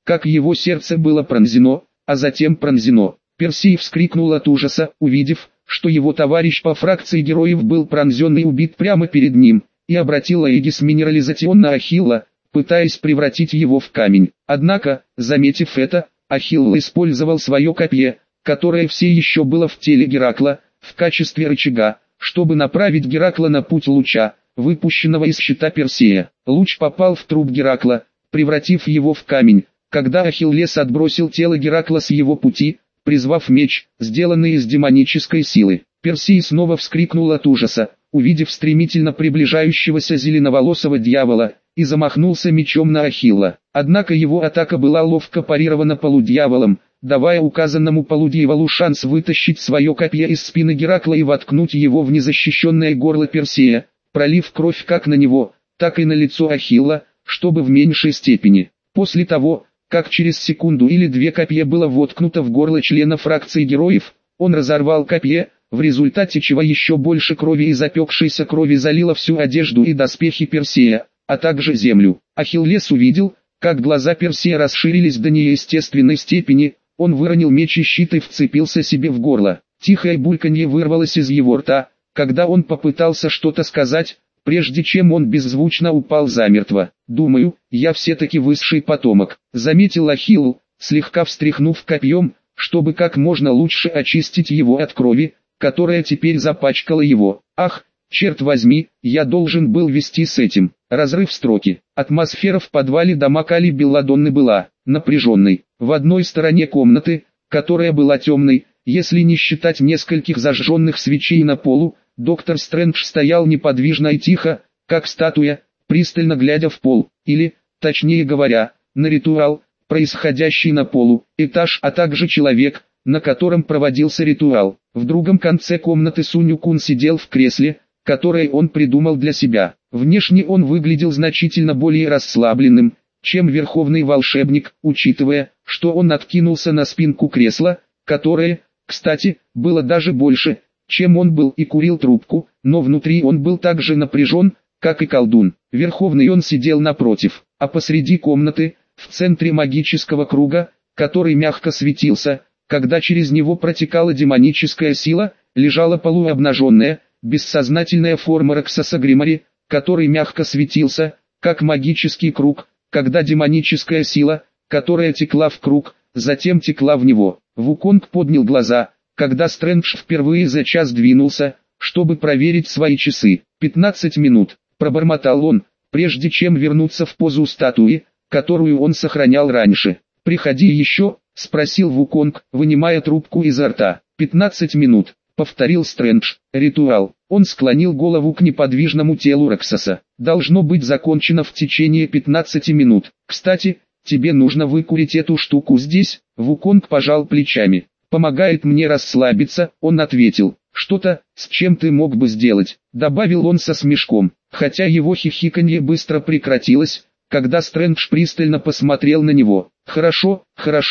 как его сердце было пронзено, а затем пронзено. Персей вскрикнул от ужаса, увидев, что его товарищ по фракции героев был пронзен и убит прямо перед ним, и обратил Аегис Минерализацион на Ахилла, пытаясь превратить его в камень. Однако, заметив это, Ахилл использовал свое копье, которое все еще было в теле Геракла, в качестве рычага, чтобы направить Геракла на путь луча, выпущенного из щита Персея. Луч попал в труп Геракла, превратив его в камень. Когда Ахиллес отбросил тело Геракла с его пути, призвав меч, сделанный из демонической силы, Персей снова вскрикнул от ужаса, увидев стремительно приближающегося зеленоволосого дьявола, и замахнулся мечом на Ахилла. Однако его атака была ловко парирована полудьяволом, давая указанному полудьяволу шанс вытащить свое копье из спины Геракла и воткнуть его в незащищенное горло Персея, пролив кровь как на него, так и на лицо Ахилла, чтобы в меньшей степени. После того, как через секунду или две копье было воткнуто в горло члена фракции героев, он разорвал копье, в результате чего еще больше крови и запекшейся крови залило всю одежду и доспехи Персея, а также землю. Ахиллес увидел, как глаза Персея расширились до неестественной степени, он выронил меч и щит и вцепился себе в горло. Тихое бульканье вырвалось из его рта, когда он попытался что-то сказать, прежде чем он беззвучно упал замертво. «Думаю, я все-таки высший потомок», — заметил Ахилл, слегка встряхнув копьем, чтобы как можно лучше очистить его от крови, которая теперь запачкала его. «Ах, черт возьми, я должен был вести с этим». Разрыв строки. Атмосфера в подвале дома Кали Белладонны была напряженной. В одной стороне комнаты, которая была темной, если не считать нескольких зажженных свечей на полу, доктор Стрэндж стоял неподвижно и тихо, как статуя, пристально глядя в пол, или, точнее говоря, на ритуал, происходящий на полу, этаж, а также человек, на котором проводился ритуал. В другом конце комнаты Сунь-Кун сидел в кресле, которое он придумал для себя. Внешне он выглядел значительно более расслабленным, чем верховный волшебник, учитывая, что он откинулся на спинку кресла, которое, кстати, было даже больше, чем он был, и курил трубку, но внутри он был так же напряжен, как и колдун. Верховный он сидел напротив, а посреди комнаты, в центре магического круга, который мягко светился, когда через него протекала демоническая сила, лежала полуобнаженная, бессознательная форма Роксоса Гримари, который мягко светился, как магический круг, когда демоническая сила, которая текла в круг, затем текла в него. Вуконг поднял глаза, когда Стрэндж впервые за час двинулся, чтобы проверить свои часы. 15 минут, пробормотал он, прежде чем вернуться в позу статуи, которую он сохранял раньше. «Приходи еще», — спросил Вуконг, вынимая трубку изо рта. 15 минут, повторил Стрэндж. Ритуал. Он склонил голову к неподвижному телу Роксоса. Должно быть закончено в течение 15 минут. Кстати, тебе нужно выкурить эту штуку здесь. Вуконг пожал плечами. Помогает мне расслабиться, он ответил. Что-то, с чем ты мог бы сделать, добавил он со смешком. Хотя его хихиканье быстро прекратилось, когда Стрэндж пристально посмотрел на него. Хорошо,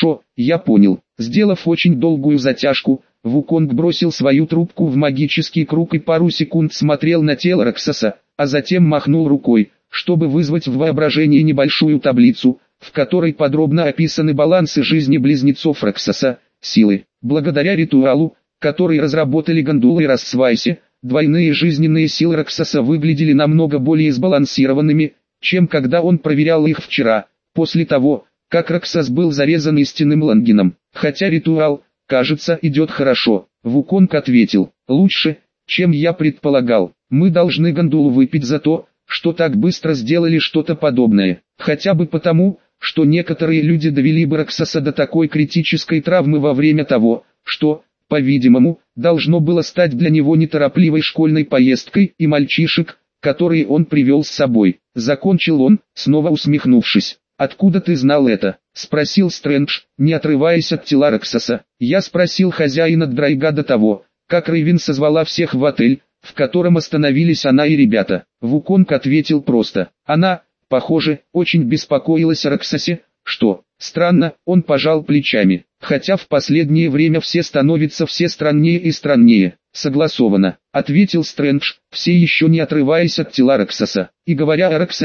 я понял. Сделав очень долгую затяжку, Вуконг бросил свою трубку в магический круг и пару секунд смотрел на тело Роксоса, а затем махнул рукой, чтобы вызвать в воображении небольшую таблицу, в которой подробно описаны балансы жизни близнецов Роксоса, силы. Благодаря ритуалу, который разработали Гондул и Рассвайси, двойные жизненные силы Роксоса выглядели намного более сбалансированными, чем когда он проверял их вчера, после того, как Роксос был зарезан истинным Лангеном. Хотя ритуал, кажется, идет хорошо. Вуконг ответил, лучше, чем я предполагал. Мы должны Гондулу выпить за то, что так быстро сделали что-то подобное. Хотя бы потому, что некоторые люди довели бы Роксоса до такой критической травмы во время того, что, по-видимому, должно было стать для него неторопливой школьной поездкой, и мальчишек, которые он привел с собой. Закончил он, снова усмехнувшись. «Откуда ты знал это?» — спросил Стрэндж, не отрываясь от тела Роксоса. «Я спросил хозяина Драйга до того, как Рейвен созвала всех в отель, в котором остановились она и ребята». Вуконг ответил просто. Она, похоже, очень беспокоилась о Роксосе. Что? Странно, он пожал плечами. Хотя в последнее время все становятся все страннее и страннее. Согласовано, ответил Стрэндж, все еще не отрываясь от тела Роксоса. И говоря о Роксосе,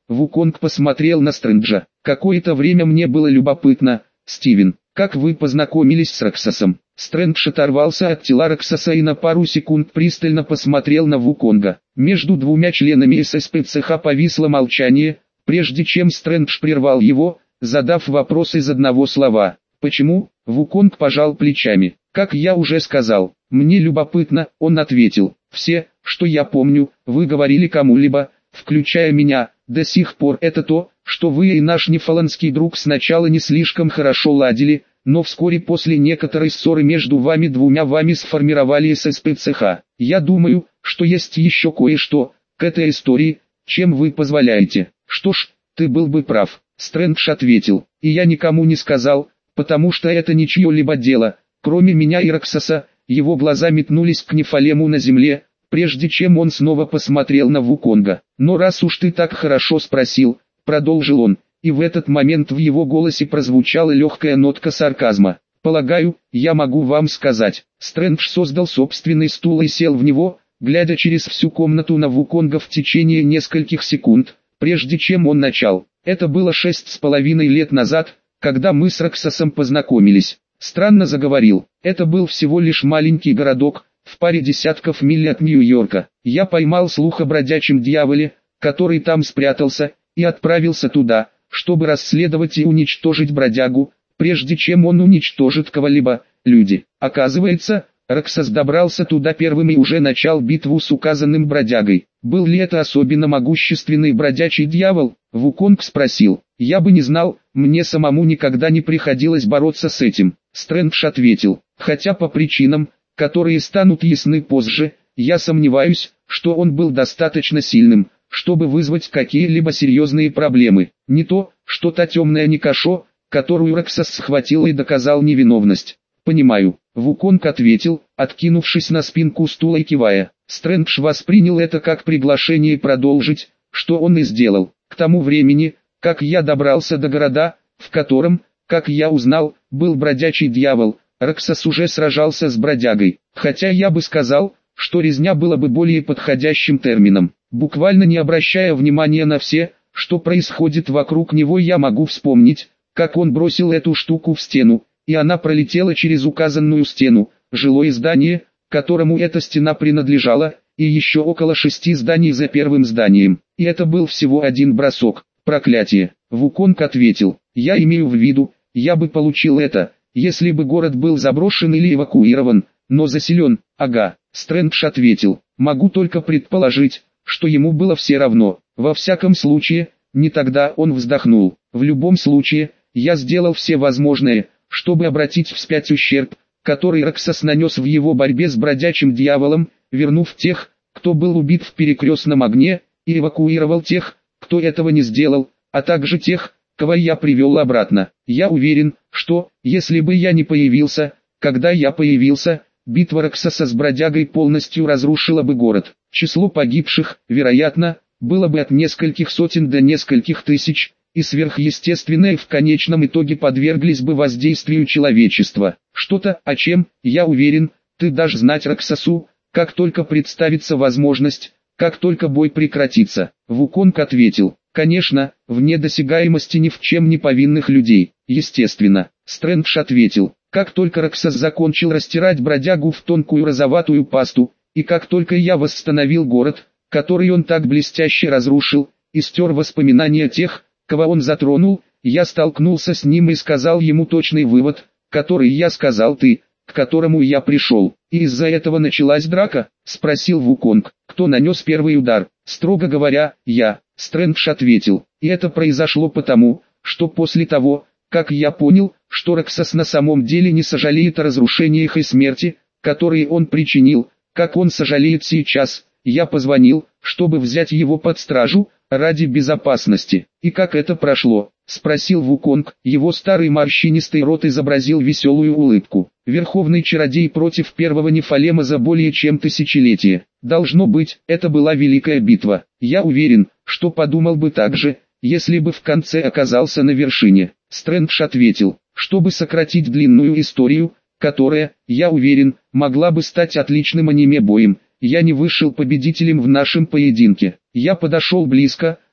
Вуконг посмотрел на Стрэнджа. Какое-то время мне было любопытно, Стивен, как вы познакомились с Роксосом? Стрэндж оторвался от тела Роксоса и на пару секунд пристально посмотрел на Вуконга. Между двумя членами ССПЦХ повисло молчание, прежде чем Стрэндж прервал его, задав вопрос из одного слова. «Почему?» Вуконг пожал плечами. «Как я уже сказал, мне любопытно», он ответил. «Все, что я помню, вы говорили кому-либо, включая меня, до сих пор это то, что вы и наш нефаланский друг сначала не слишком хорошо ладили, но вскоре после некоторой ссоры между вами двумя сформировали ССПЦХ. Я думаю, что есть еще кое-что к этой истории, чем вы позволяете». «Что ж, ты был бы прав», Стрэндж ответил, «и я никому не сказал, потому что это не чье-либо дело, кроме меня и Роксоса». Его глаза метнулись к Нефалему на земле, прежде чем он снова посмотрел на Вуконга. «Но раз уж ты так хорошо спросил», продолжил он, и в этот момент в его голосе прозвучала легкая нотка сарказма. «Полагаю, я могу вам сказать». Стрэндж создал собственный стул и сел в него, глядя через всю комнату на Вуконга в течение нескольких секунд, прежде чем он начал. «Это было 6,5 лет назад, когда мы с Роксосом познакомились». Странно заговорил. «Это был всего лишь маленький городок, в паре десятков миль от Нью-Йорка. Я поймал слух о бродячем дьяволе, который там спрятался, и отправился туда, чтобы расследовать и уничтожить бродягу, прежде чем он уничтожит кого-либо, люди. Оказывается, Роксос добрался туда первым и уже начал битву с указанным бродягой. Был ли это особенно могущественный бродячий дьявол?» Вуконг спросил. «Я бы не знал, мне самому никогда не приходилось бороться с этим». Стрэндж ответил, «Хотя по причинам, которые станут ясны позже, я сомневаюсь, что он был достаточно сильным, чтобы вызвать какие-либо серьезные проблемы. Не то, что та темная Никашо, которую Роксос схватил и доказал невиновность». «Понимаю», Вуконг ответил, откинувшись на спинку стула и кивая. Стрэндж воспринял это как приглашение продолжить, что он и сделал. «К тому времени, как я добрался до города, в котором, как я узнал, был бродячий дьявол, Роксос уже сражался с бродягой, хотя я бы сказал, что резня было бы более подходящим термином. Буквально не обращая внимания на все, что происходит вокруг него, я могу вспомнить, как он бросил эту штуку в стену, и она пролетела через указанную стену, жилое здание, которому эта стена принадлежала, и еще около 6 зданий за первым зданием. И это был всего один бросок. Проклятие. Вуконг ответил, «Я имею в виду, я бы получил это, если бы город был заброшен или эвакуирован, но заселен». «Ага», Стрэндж ответил, «могу только предположить, что ему было все равно. Во всяком случае, не тогда». Он вздохнул. «В любом случае, я сделал все возможное, чтобы обратить вспять ущерб, который Роксос нанес в его борьбе с бродячим дьяволом, вернув тех, кто был убит в перекрестном огне, и эвакуировал тех, кто этого не сделал, а также тех, кого я привел обратно. Я уверен, что, если бы я не появился, когда я появился, битва Роксоса с бродягой полностью разрушила бы город. Число погибших, вероятно, было бы от нескольких сотен до нескольких тысяч, и сверхъестественное в конечном итоге подверглись бы воздействию человечества. Что-то, о чем, я уверен, ты дашь знать Роксосу, как только представится возможность, как только бой прекратится». Вуконг ответил, «Конечно, вне досягаемости ни в чем не повинных людей, естественно». Стрэндж ответил, «Как только Роксос закончил растирать бродягу в тонкую розоватую пасту, и как только я восстановил город, который он так блестяще разрушил, и стер воспоминания тех, кого он затронул, я столкнулся с ним и сказал ему точный вывод, который я сказал ты, к которому я пришел. И из-за этого началась драка?» — спросил Вуконг. «Кто нанес первый удар?» «Строго говоря, я», — Стрэндж ответил. «И это произошло потому, что после того, как я понял, что Роксос на самом деле не сожалеет о разрушениях и смерти, которые он причинил, как он сожалеет сейчас, я позвонил, чтобы взять его под стражу, ради безопасности». «И как это прошло?» — спросил Вуконг. Его старый морщинистый рот изобразил веселую улыбку. «Верховный чародей против первого Нефалема за более чем тысячелетие. Должно быть, это была великая битва. Я уверен, что подумал бы так же, если бы в конце оказался на вершине». Стрэндж ответил, «Чтобы сократить длинную историю, которая, я уверен, могла бы стать отличным аниме-боем, я не вышел победителем в нашем поединке. Я подошел близко,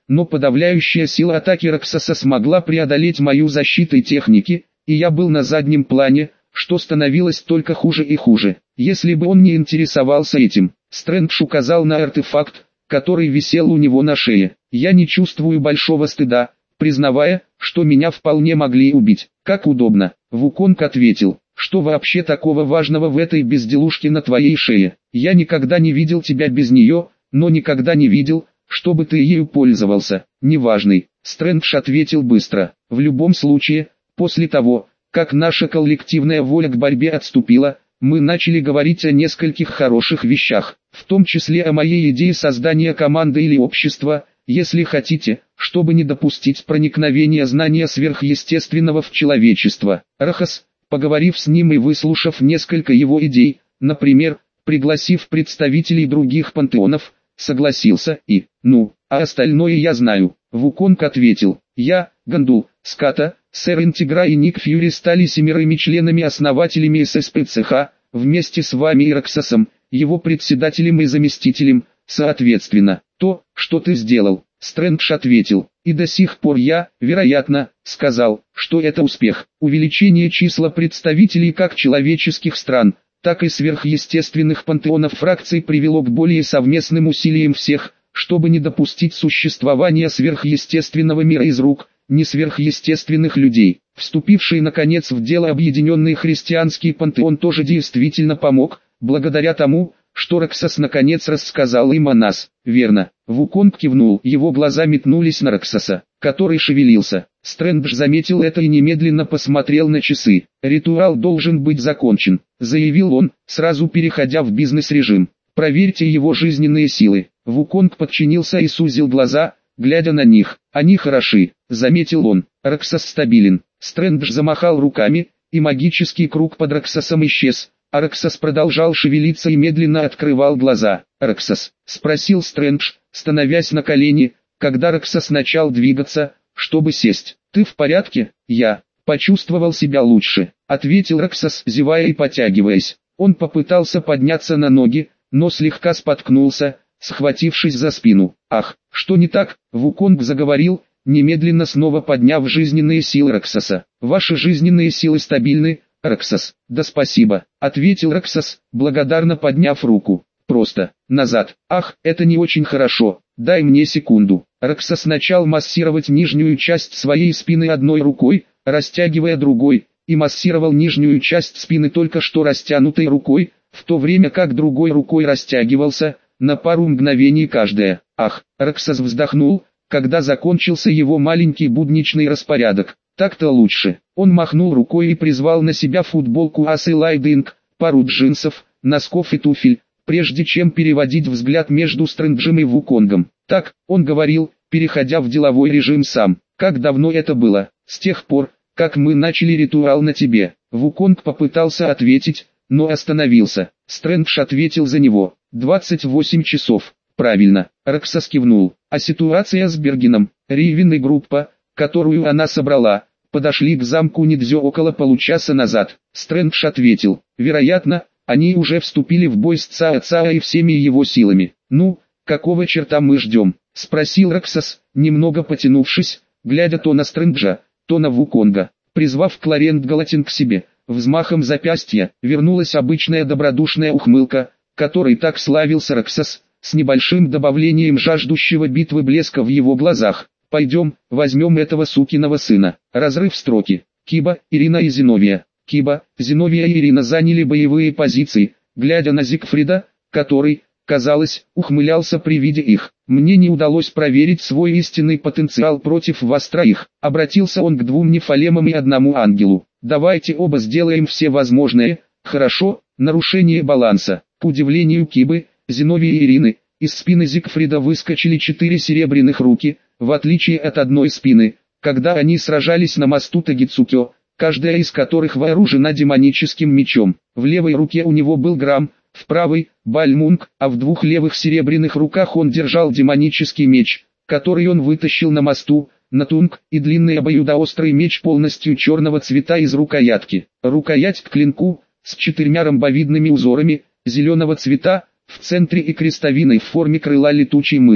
но подавляющая сила атаки Роксоса смогла преодолеть мою защиту и техники, и я был на заднем плане, что становилось только хуже и хуже. Если бы он не интересовался этим, Стрэндж указал на артефакт, который висел у него на шее. Я не чувствую большого стыда, признавая, что меня вполне могли убить. Как удобно. Вуконг ответил, что вообще такого важного в этой безделушке на твоей шее. Я никогда не видел тебя без нее, но никогда не видел, чтобы ты ею пользовался. Неважный. Стрэндж ответил быстро. В любом случае, после того, как наша коллективная воля к борьбе отступила, мы начали говорить о нескольких хороших вещах, в том числе о моей идее создания команды или общества, если хотите, чтобы не допустить проникновения знания сверхъестественного в человечество. Рахас, поговорив с ним и выслушав несколько его идей, например, пригласив представителей других пантеонов, согласился и, а остальное я знаю. Вуконг ответил, я, Гандул, Ската, Сэр Интегра и Ник Фьюри стали 7 членами-основателями ССПЦХ, вместе с вами и Роксосом, его председателем и заместителем, соответственно. То, что ты сделал, Стрэндж ответил, и до сих пор я, вероятно, сказал, что это успех. Увеличение числа представителей как человеческих стран, так и сверхъестественных пантеонов фракций привело к более совместным усилиям всех, чтобы не допустить существования сверхъестественного мира из рук не сверхъестественных людей. Вступивший наконец в дело объединенный христианский пантеон тоже действительно помог, благодаря тому, что Роксос наконец рассказал им о нас. Верно. Вуконг кивнул, его глаза метнулись на Роксоса, который шевелился. Стрэндж заметил это и немедленно посмотрел на часы. «Ритуал должен быть закончен», заявил он, сразу переходя в бизнес-режим. «Проверьте его жизненные силы». Вуконг подчинился и сузил глаза, глядя на них. «Они хороши», заметил он. «Роксос стабилен». Стрэндж замахал руками, и магический круг под Роксосом исчез, а Роксос продолжал шевелиться и медленно открывал глаза. «Роксос?» — спросил Стрэндж, становясь на колени, когда Роксос начал двигаться, чтобы сесть. «Ты в порядке?» «Я почувствовал себя лучше», — ответил Роксос, зевая и потягиваясь. Он попытался подняться на ноги, но слегка споткнулся, схватившись за спину. «Ах, что не так?» — Вуконг заговорил, немедленно снова подняв жизненные силы Роксоса. «Ваши жизненные силы стабильны, Роксос». «Да спасибо», — ответил Роксос, благодарно подняв руку. «Просто назад». «Ах, это не очень хорошо, дай мне секунду». Роксос начал массировать нижнюю часть своей спины одной рукой, растягивая другой, и массировал нижнюю часть спины только что растянутой рукой, в то время как другой рукой растягивался, на пару мгновений каждая. «Ах», — Роксос вздохнул, когда закончился его маленький будничный распорядок. «Так-то лучше». Он махнул рукой и призвал на себя футболку Асы Лайдинг, пару джинсов, носков и туфель, прежде чем переводить взгляд между Стрэнджем и Вуконгом. «Так», — он говорил, переходя в деловой режим сам. «Как давно это было?» «С тех пор, как мы начали ритуал на тебе». Вуконг попытался ответить, но остановился. Стрэндж ответил за него. 28 часов. Правильно. Роксос кивнул. А ситуация с Бергеном, Ривен и группа, которую она собрала, подошли к замку Нидзё около получаса назад. Стрэндж ответил. Вероятно, они уже вступили в бой с Цаа и всеми его силами. «Ну, какого черта мы ждем?» — спросил Роксос, немного потянувшись, глядя то на Стрэнджа, то на Вуконга. Призвав Кларент Галатин к себе, взмахом запястья вернулась обычная добродушная ухмылка, которой так славился Роксос, с небольшим добавлением жаждущего битвы блеска в его глазах. «Пойдем, возьмем этого сукиного сына». Разрыв строки. Киба, Ирина и Зиновия. Киба, Зиновия и Ирина заняли боевые позиции, глядя на Зигфрида, который, казалось, ухмылялся при виде их. «Мне не удалось проверить свой истинный потенциал против вас троих», — обратился он к 2 нефалемам и 1 ангелу. «Давайте оба сделаем все возможное, хорошо?» Нарушение баланса. К удивлению Кибы, Зиновия и Ирины, из спины Зигфрида выскочили 4 серебряных руки, в отличие от одной спины, когда они сражались на мосту Тагицукё, каждая из которых вооружена демоническим мечом. В левой руке у него был Грам, в правой – Бальмунг, а в 2 левых серебряных руках он держал демонический меч, который он вытащил на мосту, Натунг, и длинный обоюдоострый меч полностью черного цвета из рукоятки. Рукоять к клинку, с 4 ромбовидными узорами, зеленого цвета, в центре и крестовиной в форме крыла летучей мыши.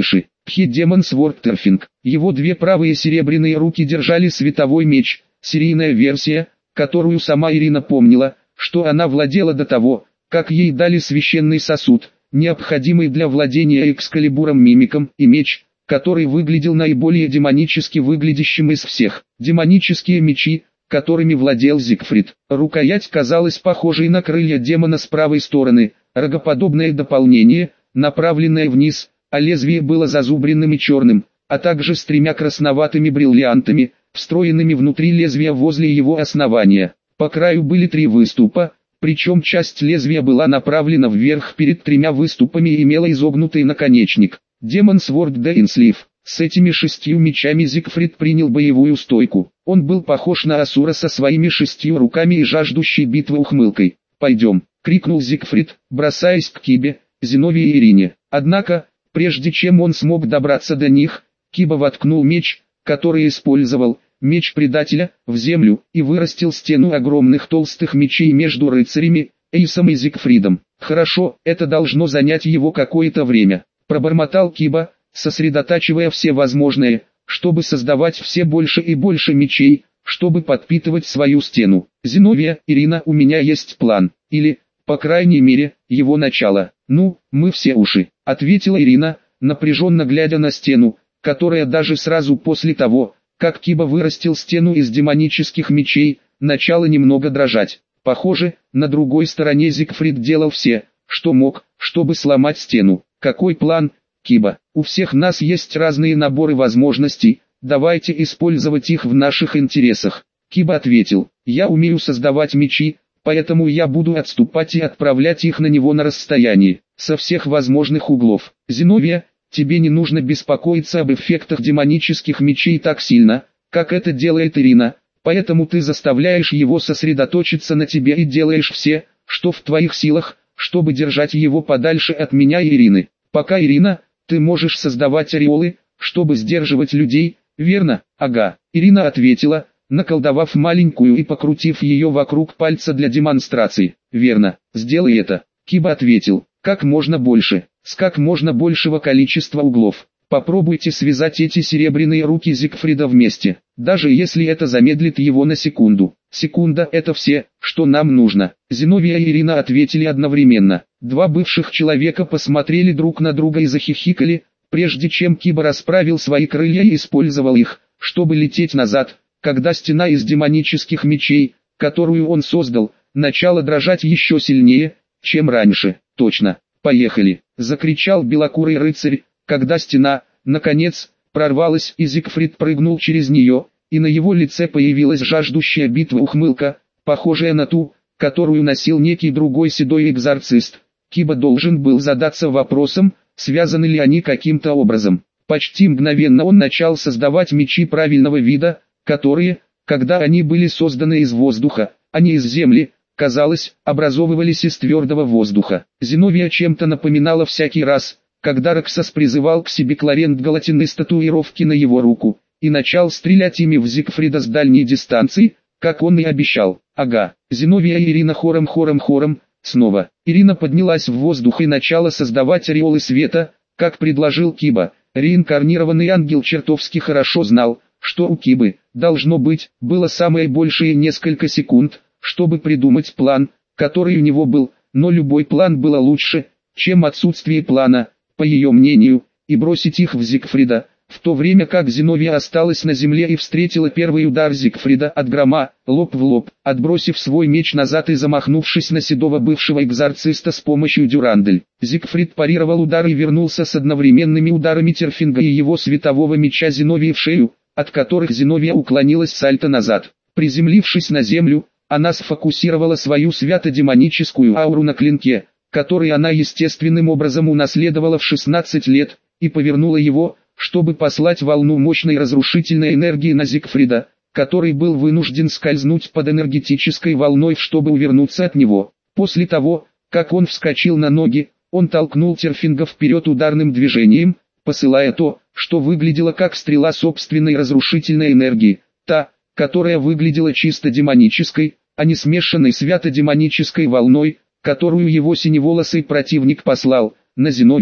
Пхи-демон Свордтерфинг. Его две правые серебряные руки держали световой меч, серийная версия, которую сама Ирина помнила, что она владела до того, как ей дали священный сосуд, необходимый для владения экскалибуром-мимиком, и меч, который выглядел наиболее демонически выглядящим из всех. Демонические мечи, которыми владел Зигфрид. Рукоять казалась похожей на крылья демона с правой стороны, рогоподобное дополнение, направленное вниз, а лезвие было зазубренным и черным, а также с тремя красноватыми бриллиантами, встроенными внутри лезвия возле его основания. По краю были три выступа, причем часть лезвия была направлена вверх перед тремя выступами и имела изогнутый наконечник. Демон Сворд Дейнслив. С этими 6 мечами Зигфрид принял боевую стойку. Он был похож на Асура со своими 6 руками и жаждущей битвы ухмылкой. «Пойдем!» — крикнул Зигфрид, бросаясь к Кибе, Зиновии и Ирине. Однако, прежде чем он смог добраться до них, Киба воткнул меч, который использовал, меч предателя, в землю, и вырастил стену огромных толстых мечей между рыцарями, Эйсом и Зигфридом. «Хорошо, это должно занять его какое-то время», — пробормотал Киба, сосредотачивая все возможное, чтобы создавать все больше и больше мечей, чтобы подпитывать свою стену. «Зиновия, Ирина, у меня есть план, или, по крайней мере, его начало». «Ну, мы все уши», — ответила Ирина, напряженно глядя на стену, которая даже сразу после того, как Киба вырастил стену из демонических мечей, начала немного дрожать. Похоже, на другой стороне Зигфрид делал все, что мог, чтобы сломать стену. «Какой план, Киба? У всех нас есть разные наборы возможностей, давайте использовать их в наших интересах». Киба ответил: «Я умею создавать мечи, поэтому я буду отступать и отправлять их на него на расстоянии, со всех возможных углов. Зиновия, тебе не нужно беспокоиться об эффектах демонических мечей так сильно, как это делает Ирина, поэтому ты заставляешь его сосредоточиться на тебе и делаешь все, что в твоих силах, чтобы держать его подальше от меня и Ирины. Пока, Ирина, ты можешь создавать ореолы, чтобы сдерживать людей, верно?» «Ага», Ирина ответила, наколдовав маленькую и покрутив ее вокруг пальца для демонстрации. «Верно, сделай это», Киба ответил, «как можно больше, с как можно большего количества углов. Попробуйте связать эти серебряные руки Зигфрида вместе, даже если это замедлит его на секунду». «Секунда — это все, что нам нужно», Зиновия и Ирина ответили одновременно. Два бывших человека посмотрели друг на друга и захихикали, прежде чем Киба расправил свои крылья и использовал их, чтобы лететь назад, когда стена из демонических мечей, которую он создал, начала дрожать еще сильнее, чем раньше. «Точно, поехали!» — закричал белокурый рыцарь, когда стена, наконец, прорвалась и Зигфрид прыгнул через нее, и на его лице появилась жаждущая битвы ухмылка, похожая на ту, которую носил некий другой седой экзорцист. Киба должен был задаться вопросом, связаны ли они каким-то образом. Почти мгновенно он начал создавать мечи правильного вида, которые, когда они были созданы из воздуха, а не из земли, казалось, образовывались из твердого воздуха. Зиновия чем-то напоминала всякий раз, когда Роксас призывал к себе Кларент Галатин с татуировки на его руку, и начал стрелять ими в Зигфрида с дальней дистанции, как он и обещал. «Ага». Зиновия и Ирина хором, снова. Ирина поднялась в воздух и начала создавать ореолы света, как предложил Киба. Реинкарнированный ангел чертовски хорошо знал, что у Кибы, должно быть, было самое большее несколько секунд, чтобы придумать план, который у него был, но любой план было лучше, чем отсутствие плана, по ее мнению, и бросить их в Зигфрида, в то время как Зиновия осталась на земле и встретила первый удар Зигфрида от грома, лоб в лоб, отбросив свой меч назад и замахнувшись на седого бывшего экзорциста с помощью дюрандель. Зигфрид парировал удар и вернулся с одновременными ударами Терфинга и его светового меча Зиновии в шею, от которых Зиновия уклонилась сальто назад. Приземлившись на землю, она сфокусировала свою свято-демоническую ауру на клинке, который она естественным образом унаследовала в 16 лет, и повернула его, чтобы послать волну мощной разрушительной энергии на Зигфрида, который был вынужден скользнуть под энергетической волной, чтобы увернуться от него. После того, как он вскочил на ноги, он толкнул Терфинга вперед ударным движением, посылая то, что выглядело как стрела собственной разрушительной энергии, та, которая выглядела чисто демонической, а не смешанной свято-демонической волной, которую его синеволосый противник послал, на Зиновию,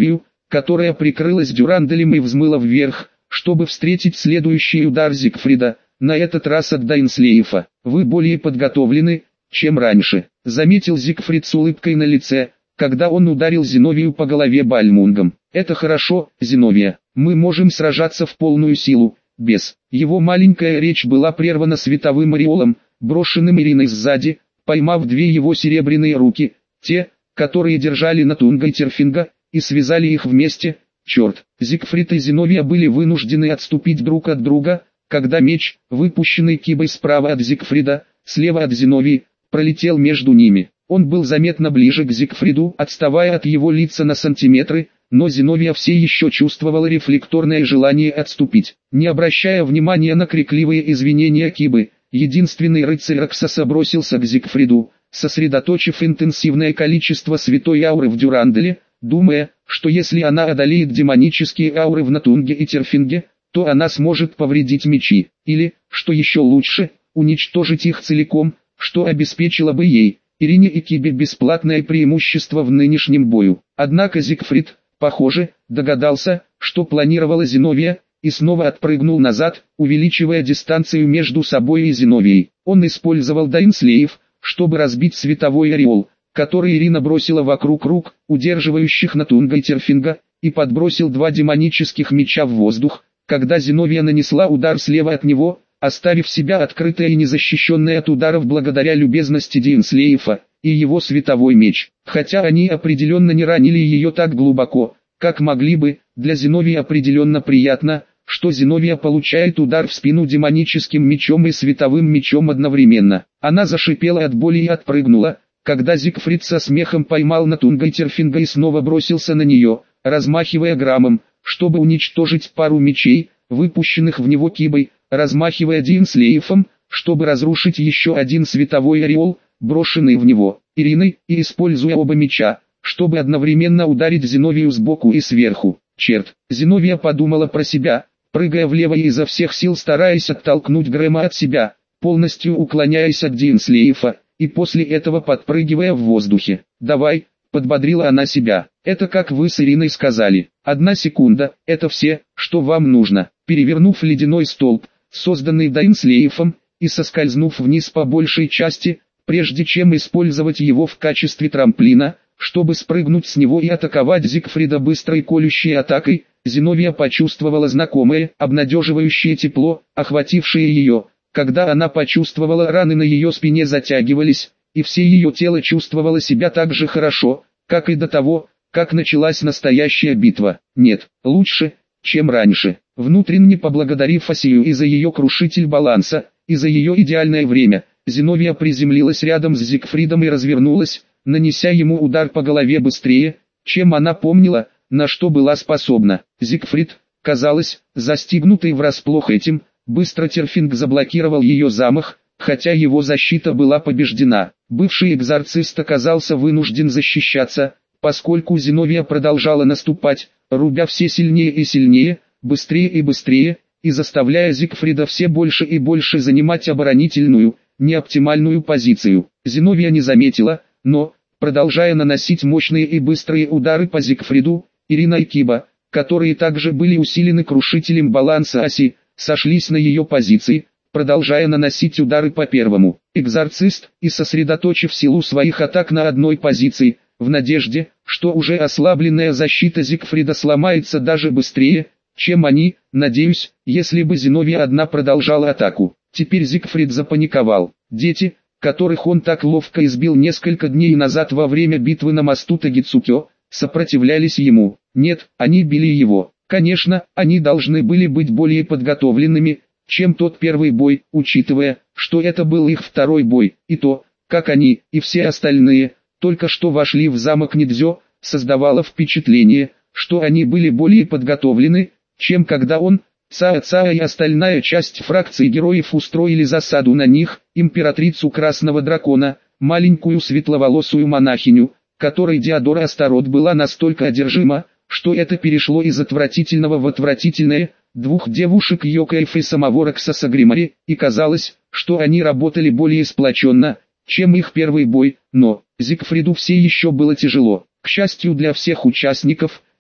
которая прикрылась дюранделем и взмыла вверх, чтобы встретить следующий удар Зигфрида, на этот раз от Дайнслейфа. «Вы более подготовлены, чем раньше», — заметил Зигфрид с улыбкой на лице, когда он ударил Зиновию по голове бальмунгом. «Это хорошо, Зиновия, мы можем сражаться в полную силу». Его маленькая речь была прервана световым ореолом, брошенным Ириной сзади, поймав две его серебряные руки, те, которые держали Натунга и Терфинга, и связали их вместе. Черт, Зигфрид и Зиновия были вынуждены отступить друг от друга, когда меч, выпущенный Кибой справа от Зигфрида, слева от Зиновии, пролетел между ними. Он был заметно ближе к Зигфриду, отставая от его лица на сантиметры, но Зиновия все еще чувствовала рефлекторное желание отступить. Не обращая внимания на крикливые извинения Кибы, единственный рыцарь Роксоса бросился к Зигфриду, сосредоточив интенсивное количество святой ауры в дюранделе, думая, что если она одолеет демонические ауры в Натунге и Терфинге, то она сможет повредить мечи, или, что еще лучше, уничтожить их целиком, что обеспечило бы ей, Ирине и Кибе, бесплатное преимущество в нынешнем бою. Однако Зигфрид, похоже, догадался, что планировала Зиновия, и снова отпрыгнул назад, увеличивая дистанцию между собой и Зиновией. Он использовал Дайнслейф, чтобы разбить световой ореол, который Ирина бросила вокруг рук, удерживающих Натунга и Терфинга, и подбросил два демонических меча в воздух, когда Зиновия нанесла удар слева от него, оставив себя открытой и незащищенной от ударов благодаря любезности Дайнслейфа и его световой меч. Хотя они определенно не ранили ее так глубоко, как могли бы, для Зиновии определенно приятно, что Зиновия получает удар в спину демоническим мечом и световым мечом одновременно. Она зашипела от боли и отпрыгнула, когда Зигфрид со смехом поймал Натунга и Терфинга и снова бросился на нее, размахивая граммом, чтобы уничтожить пару мечей, выпущенных в него Кибой, размахивая Дайнслейфом, чтобы разрушить еще один световой ореол, брошенный в него Ириной, и используя оба меча, чтобы одновременно ударить Зиновию сбоку и сверху. Черт, Зиновия подумала про себя, прыгая влево и изо всех сил стараясь оттолкнуть Грэма от себя, полностью уклоняясь от Дайнслейфа, и после этого подпрыгивая в воздухе. «Давай», — подбодрила она себя, — «это как вы с Ириной сказали. 1 секунда, это все, что вам нужно». Перевернув ледяной столб, созданный Дайнслейфом, и соскользнув вниз по большей части, прежде чем использовать его в качестве трамплина, чтобы спрыгнуть с него и атаковать Зигфрида быстрой колющей атакой, Зиновия почувствовала знакомое, обнадеживающее тепло, охватившее ее, когда она почувствовала раны на ее спине затягивались, и все ее тело чувствовало себя так же хорошо, как и до того, как началась настоящая битва. Нет, лучше, чем раньше. Внутренне поблагодарив Асию и за ее крушитель баланса, и за ее идеальное время, Зиновия приземлилась рядом с Зигфридом и развернулась, нанеся ему удар по голове быстрее, чем она помнила, на что была способна. Зигфрид, казалось, застигнутый врасплох этим, быстро Терфинг заблокировал ее замах, хотя его защита была побеждена. Бывший экзорцист оказался вынужден защищаться, поскольку Зиновия продолжала наступать, рубя все сильнее и сильнее, быстрее и быстрее, и заставляя Зигфрида все больше и больше занимать оборонительную, неоптимальную позицию. Зиновия не заметила, но, продолжая наносить мощные и быстрые удары по Зигфриду, Ирина и Киба, которые также были усилены крушителем баланса оси, сошлись на ее позиции, продолжая наносить удары по первому. Экзорцист, и сосредоточив силу своих атак на одной позиции, в надежде, что уже ослабленная защита Зигфрида сломается даже быстрее, чем они, надеюсь, если бы Зиновия одна продолжала атаку. Теперь Зигфрид запаниковал. Дети, которых он так ловко избил несколько дней назад во время битвы на мосту Тагицукё, сопротивлялись ему. Нет, они били его. Конечно, они должны были быть более подготовленными, чем тот первый бой, учитывая, что это был их второй бой, и то, как они, и все остальные, только что вошли в замок Нидзё, создавало впечатление, что они были более подготовлены, чем когда он, Цаа и остальная часть фракции героев устроили засаду на них, императрицу Красного Дракона, маленькую светловолосую монахиню, которой Диодора Астарот была настолько одержима, что это перешло из отвратительного в отвратительное, двух девушек Йокаев и самого Роксоса Гримари, и казалось, что они работали более сплоченно, чем их первый бой, но Зигфриду все еще было тяжело. К счастью для всех участников,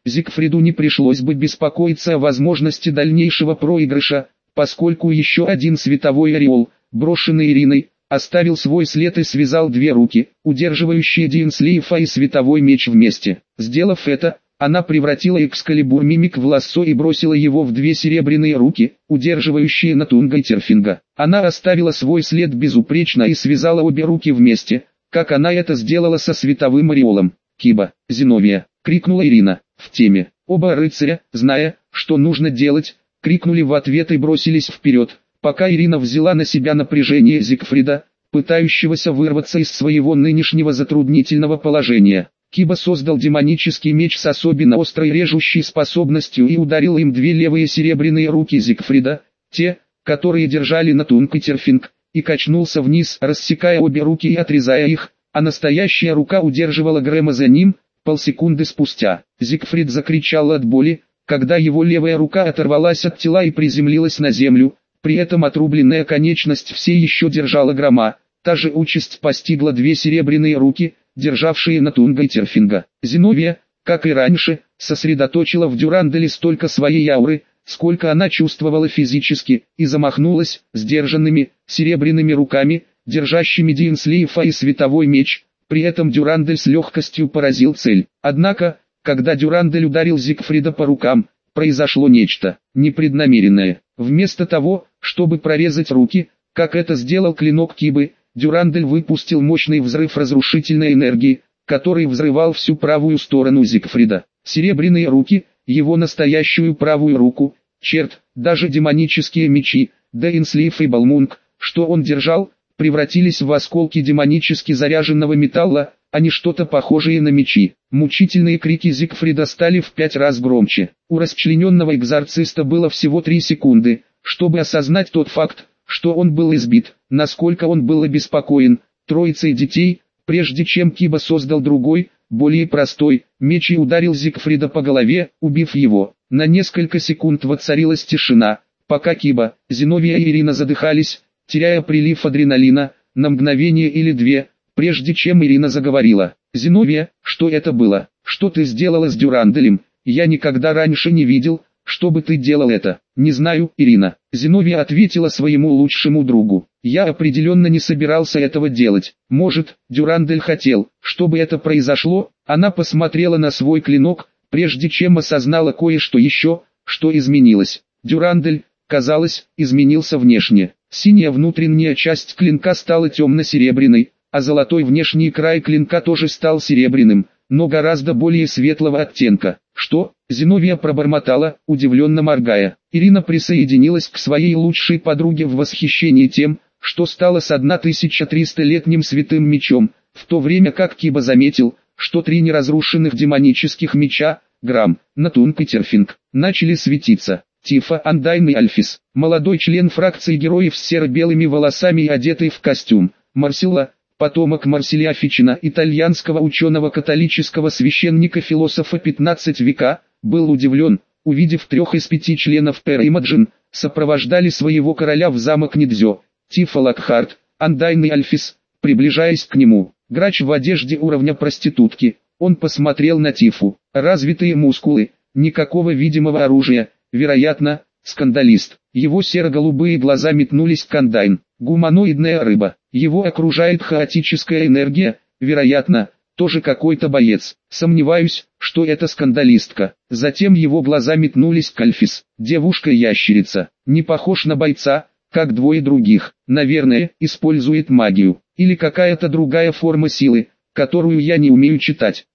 Зигфриду не пришлось бы беспокоиться о возможности дальнейшего проигрыша, поскольку еще один световой ореол, брошенный Ириной, оставил свой след и связал две руки, удерживающие Диенслейфа и световой меч вместе. Сделав это, она превратила Экскалибур Мимик в лассо и бросила его в две серебряные руки, удерживающие Натунга и Терфинга. Она оставила свой след безупречно и связала обе руки вместе, как она это сделала со световым ореолом. «Киба, Зиновия!» — крикнула Ирина. В теме. Оба рыцаря, зная, что нужно делать, крикнули в ответ и бросились вперед, пока Ирина взяла на себя напряжение Зигфрида, пытающегося вырваться из своего нынешнего затруднительного положения. Киба создал демонический меч с особенно острой режущей способностью и ударил им две левые серебряные руки Зигфрида, те, которые держали Натунг и Терфинг, и качнулся вниз, рассекая обе руки и отрезая их, а настоящая рука удерживала Грэма за ним. Полсекунды спустя, Зигфрид закричал от боли, когда его левая рука оторвалась от тела и приземлилась на землю, при этом отрубленная конечность все еще держала Грэма. Та же участь постигла две серебряные руки, державшие Натунга и Терфинга. Зиновия, как и раньше, сосредоточила в Дюранделе столько своей ауры, сколько она чувствовала физически, и замахнулась сдержанными, серебряными руками, держащими Диенслейфа и световой меч. При этом Дюрандель с легкостью поразил цель. Однако, когда Дюрандель ударил Зигфрида по рукам, произошло нечто непреднамеренное. Вместо того, чтобы прорезать руки, как это сделал клинок Кибы, Дюрандель выпустил мощный взрыв разрушительной энергии, который взрывал всю правую сторону Зигфрида. Серебряные руки, его настоящую правую руку, черт, даже демонические мечи, Диенслейф и Балмунг, что он держал, превратились в осколки демонически заряженного металла, а не что-то похожее на мечи. Мучительные крики Зигфрида стали в 5 раз громче. У расчлененного экзорциста было всего 3 секунды, чтобы осознать тот факт, что он был избит, насколько он был обеспокоен троицей детей, прежде чем Киба создал другой, более простой, меч и ударил Зигфрида по голове, убив его. На несколько секунд воцарилась тишина, пока Киба, Зиновия и Ирина задыхались, теряя прилив адреналина, на мгновение или две, прежде чем Ирина заговорила. «Зиновия, что это было? Что ты сделала с Дюранделем? Я никогда раньше не видел, чтобы ты делал это». «Не знаю, Ирина». Зиновия ответила своему лучшему другу. «Я определенно не собирался этого делать. Может, Дюрандель хотел, чтобы это произошло?» Она посмотрела на свой клинок, прежде чем осознала кое-что еще, что изменилось. Дюрандель, казалось, изменился внешне. Синяя внутренняя часть клинка стала темно-серебряной, а золотой внешний край клинка тоже стал серебряным, но гораздо более светлого оттенка. «Что?» — Зиновия пробормотала, удивленно моргая. Ирина присоединилась к своей лучшей подруге в восхищении тем, что стало с 1300-летним святым мечом, в то время как Киба заметил, что 3 неразрушенных демонических меча, Грам, Натунг и Терфинг, начали светиться. Тифа Андайн и Альфис, молодой член фракции героев с серо-белыми волосами и одетый в костюм, Марсилла, потомок Марсилия Фичина, итальянского ученого-католического священника-философа 15 века, был удивлен, увидев 3 из 5 членов Пэр Имаджин, сопровождали своего короля в замок Нидзё. Тифа Локхарт, Андайн и Альфис, приближаясь к нему, грач в одежде уровня проститутки, он посмотрел на Тифу, развитые мускулы, никакого видимого оружия, вероятно, скандалист. Его серо-голубые глаза метнулись к Андайн. Гуманоидная рыба. Его окружает хаотическая энергия, вероятно, тоже какой-то боец. Сомневаюсь, что это скандалистка. Затем его глаза метнулись к Альфис. Девушка-ящерица. Не похож на бойца, как двое других. Наверное, использует магию. Или какая-то другая форма силы, которую я не умею читать.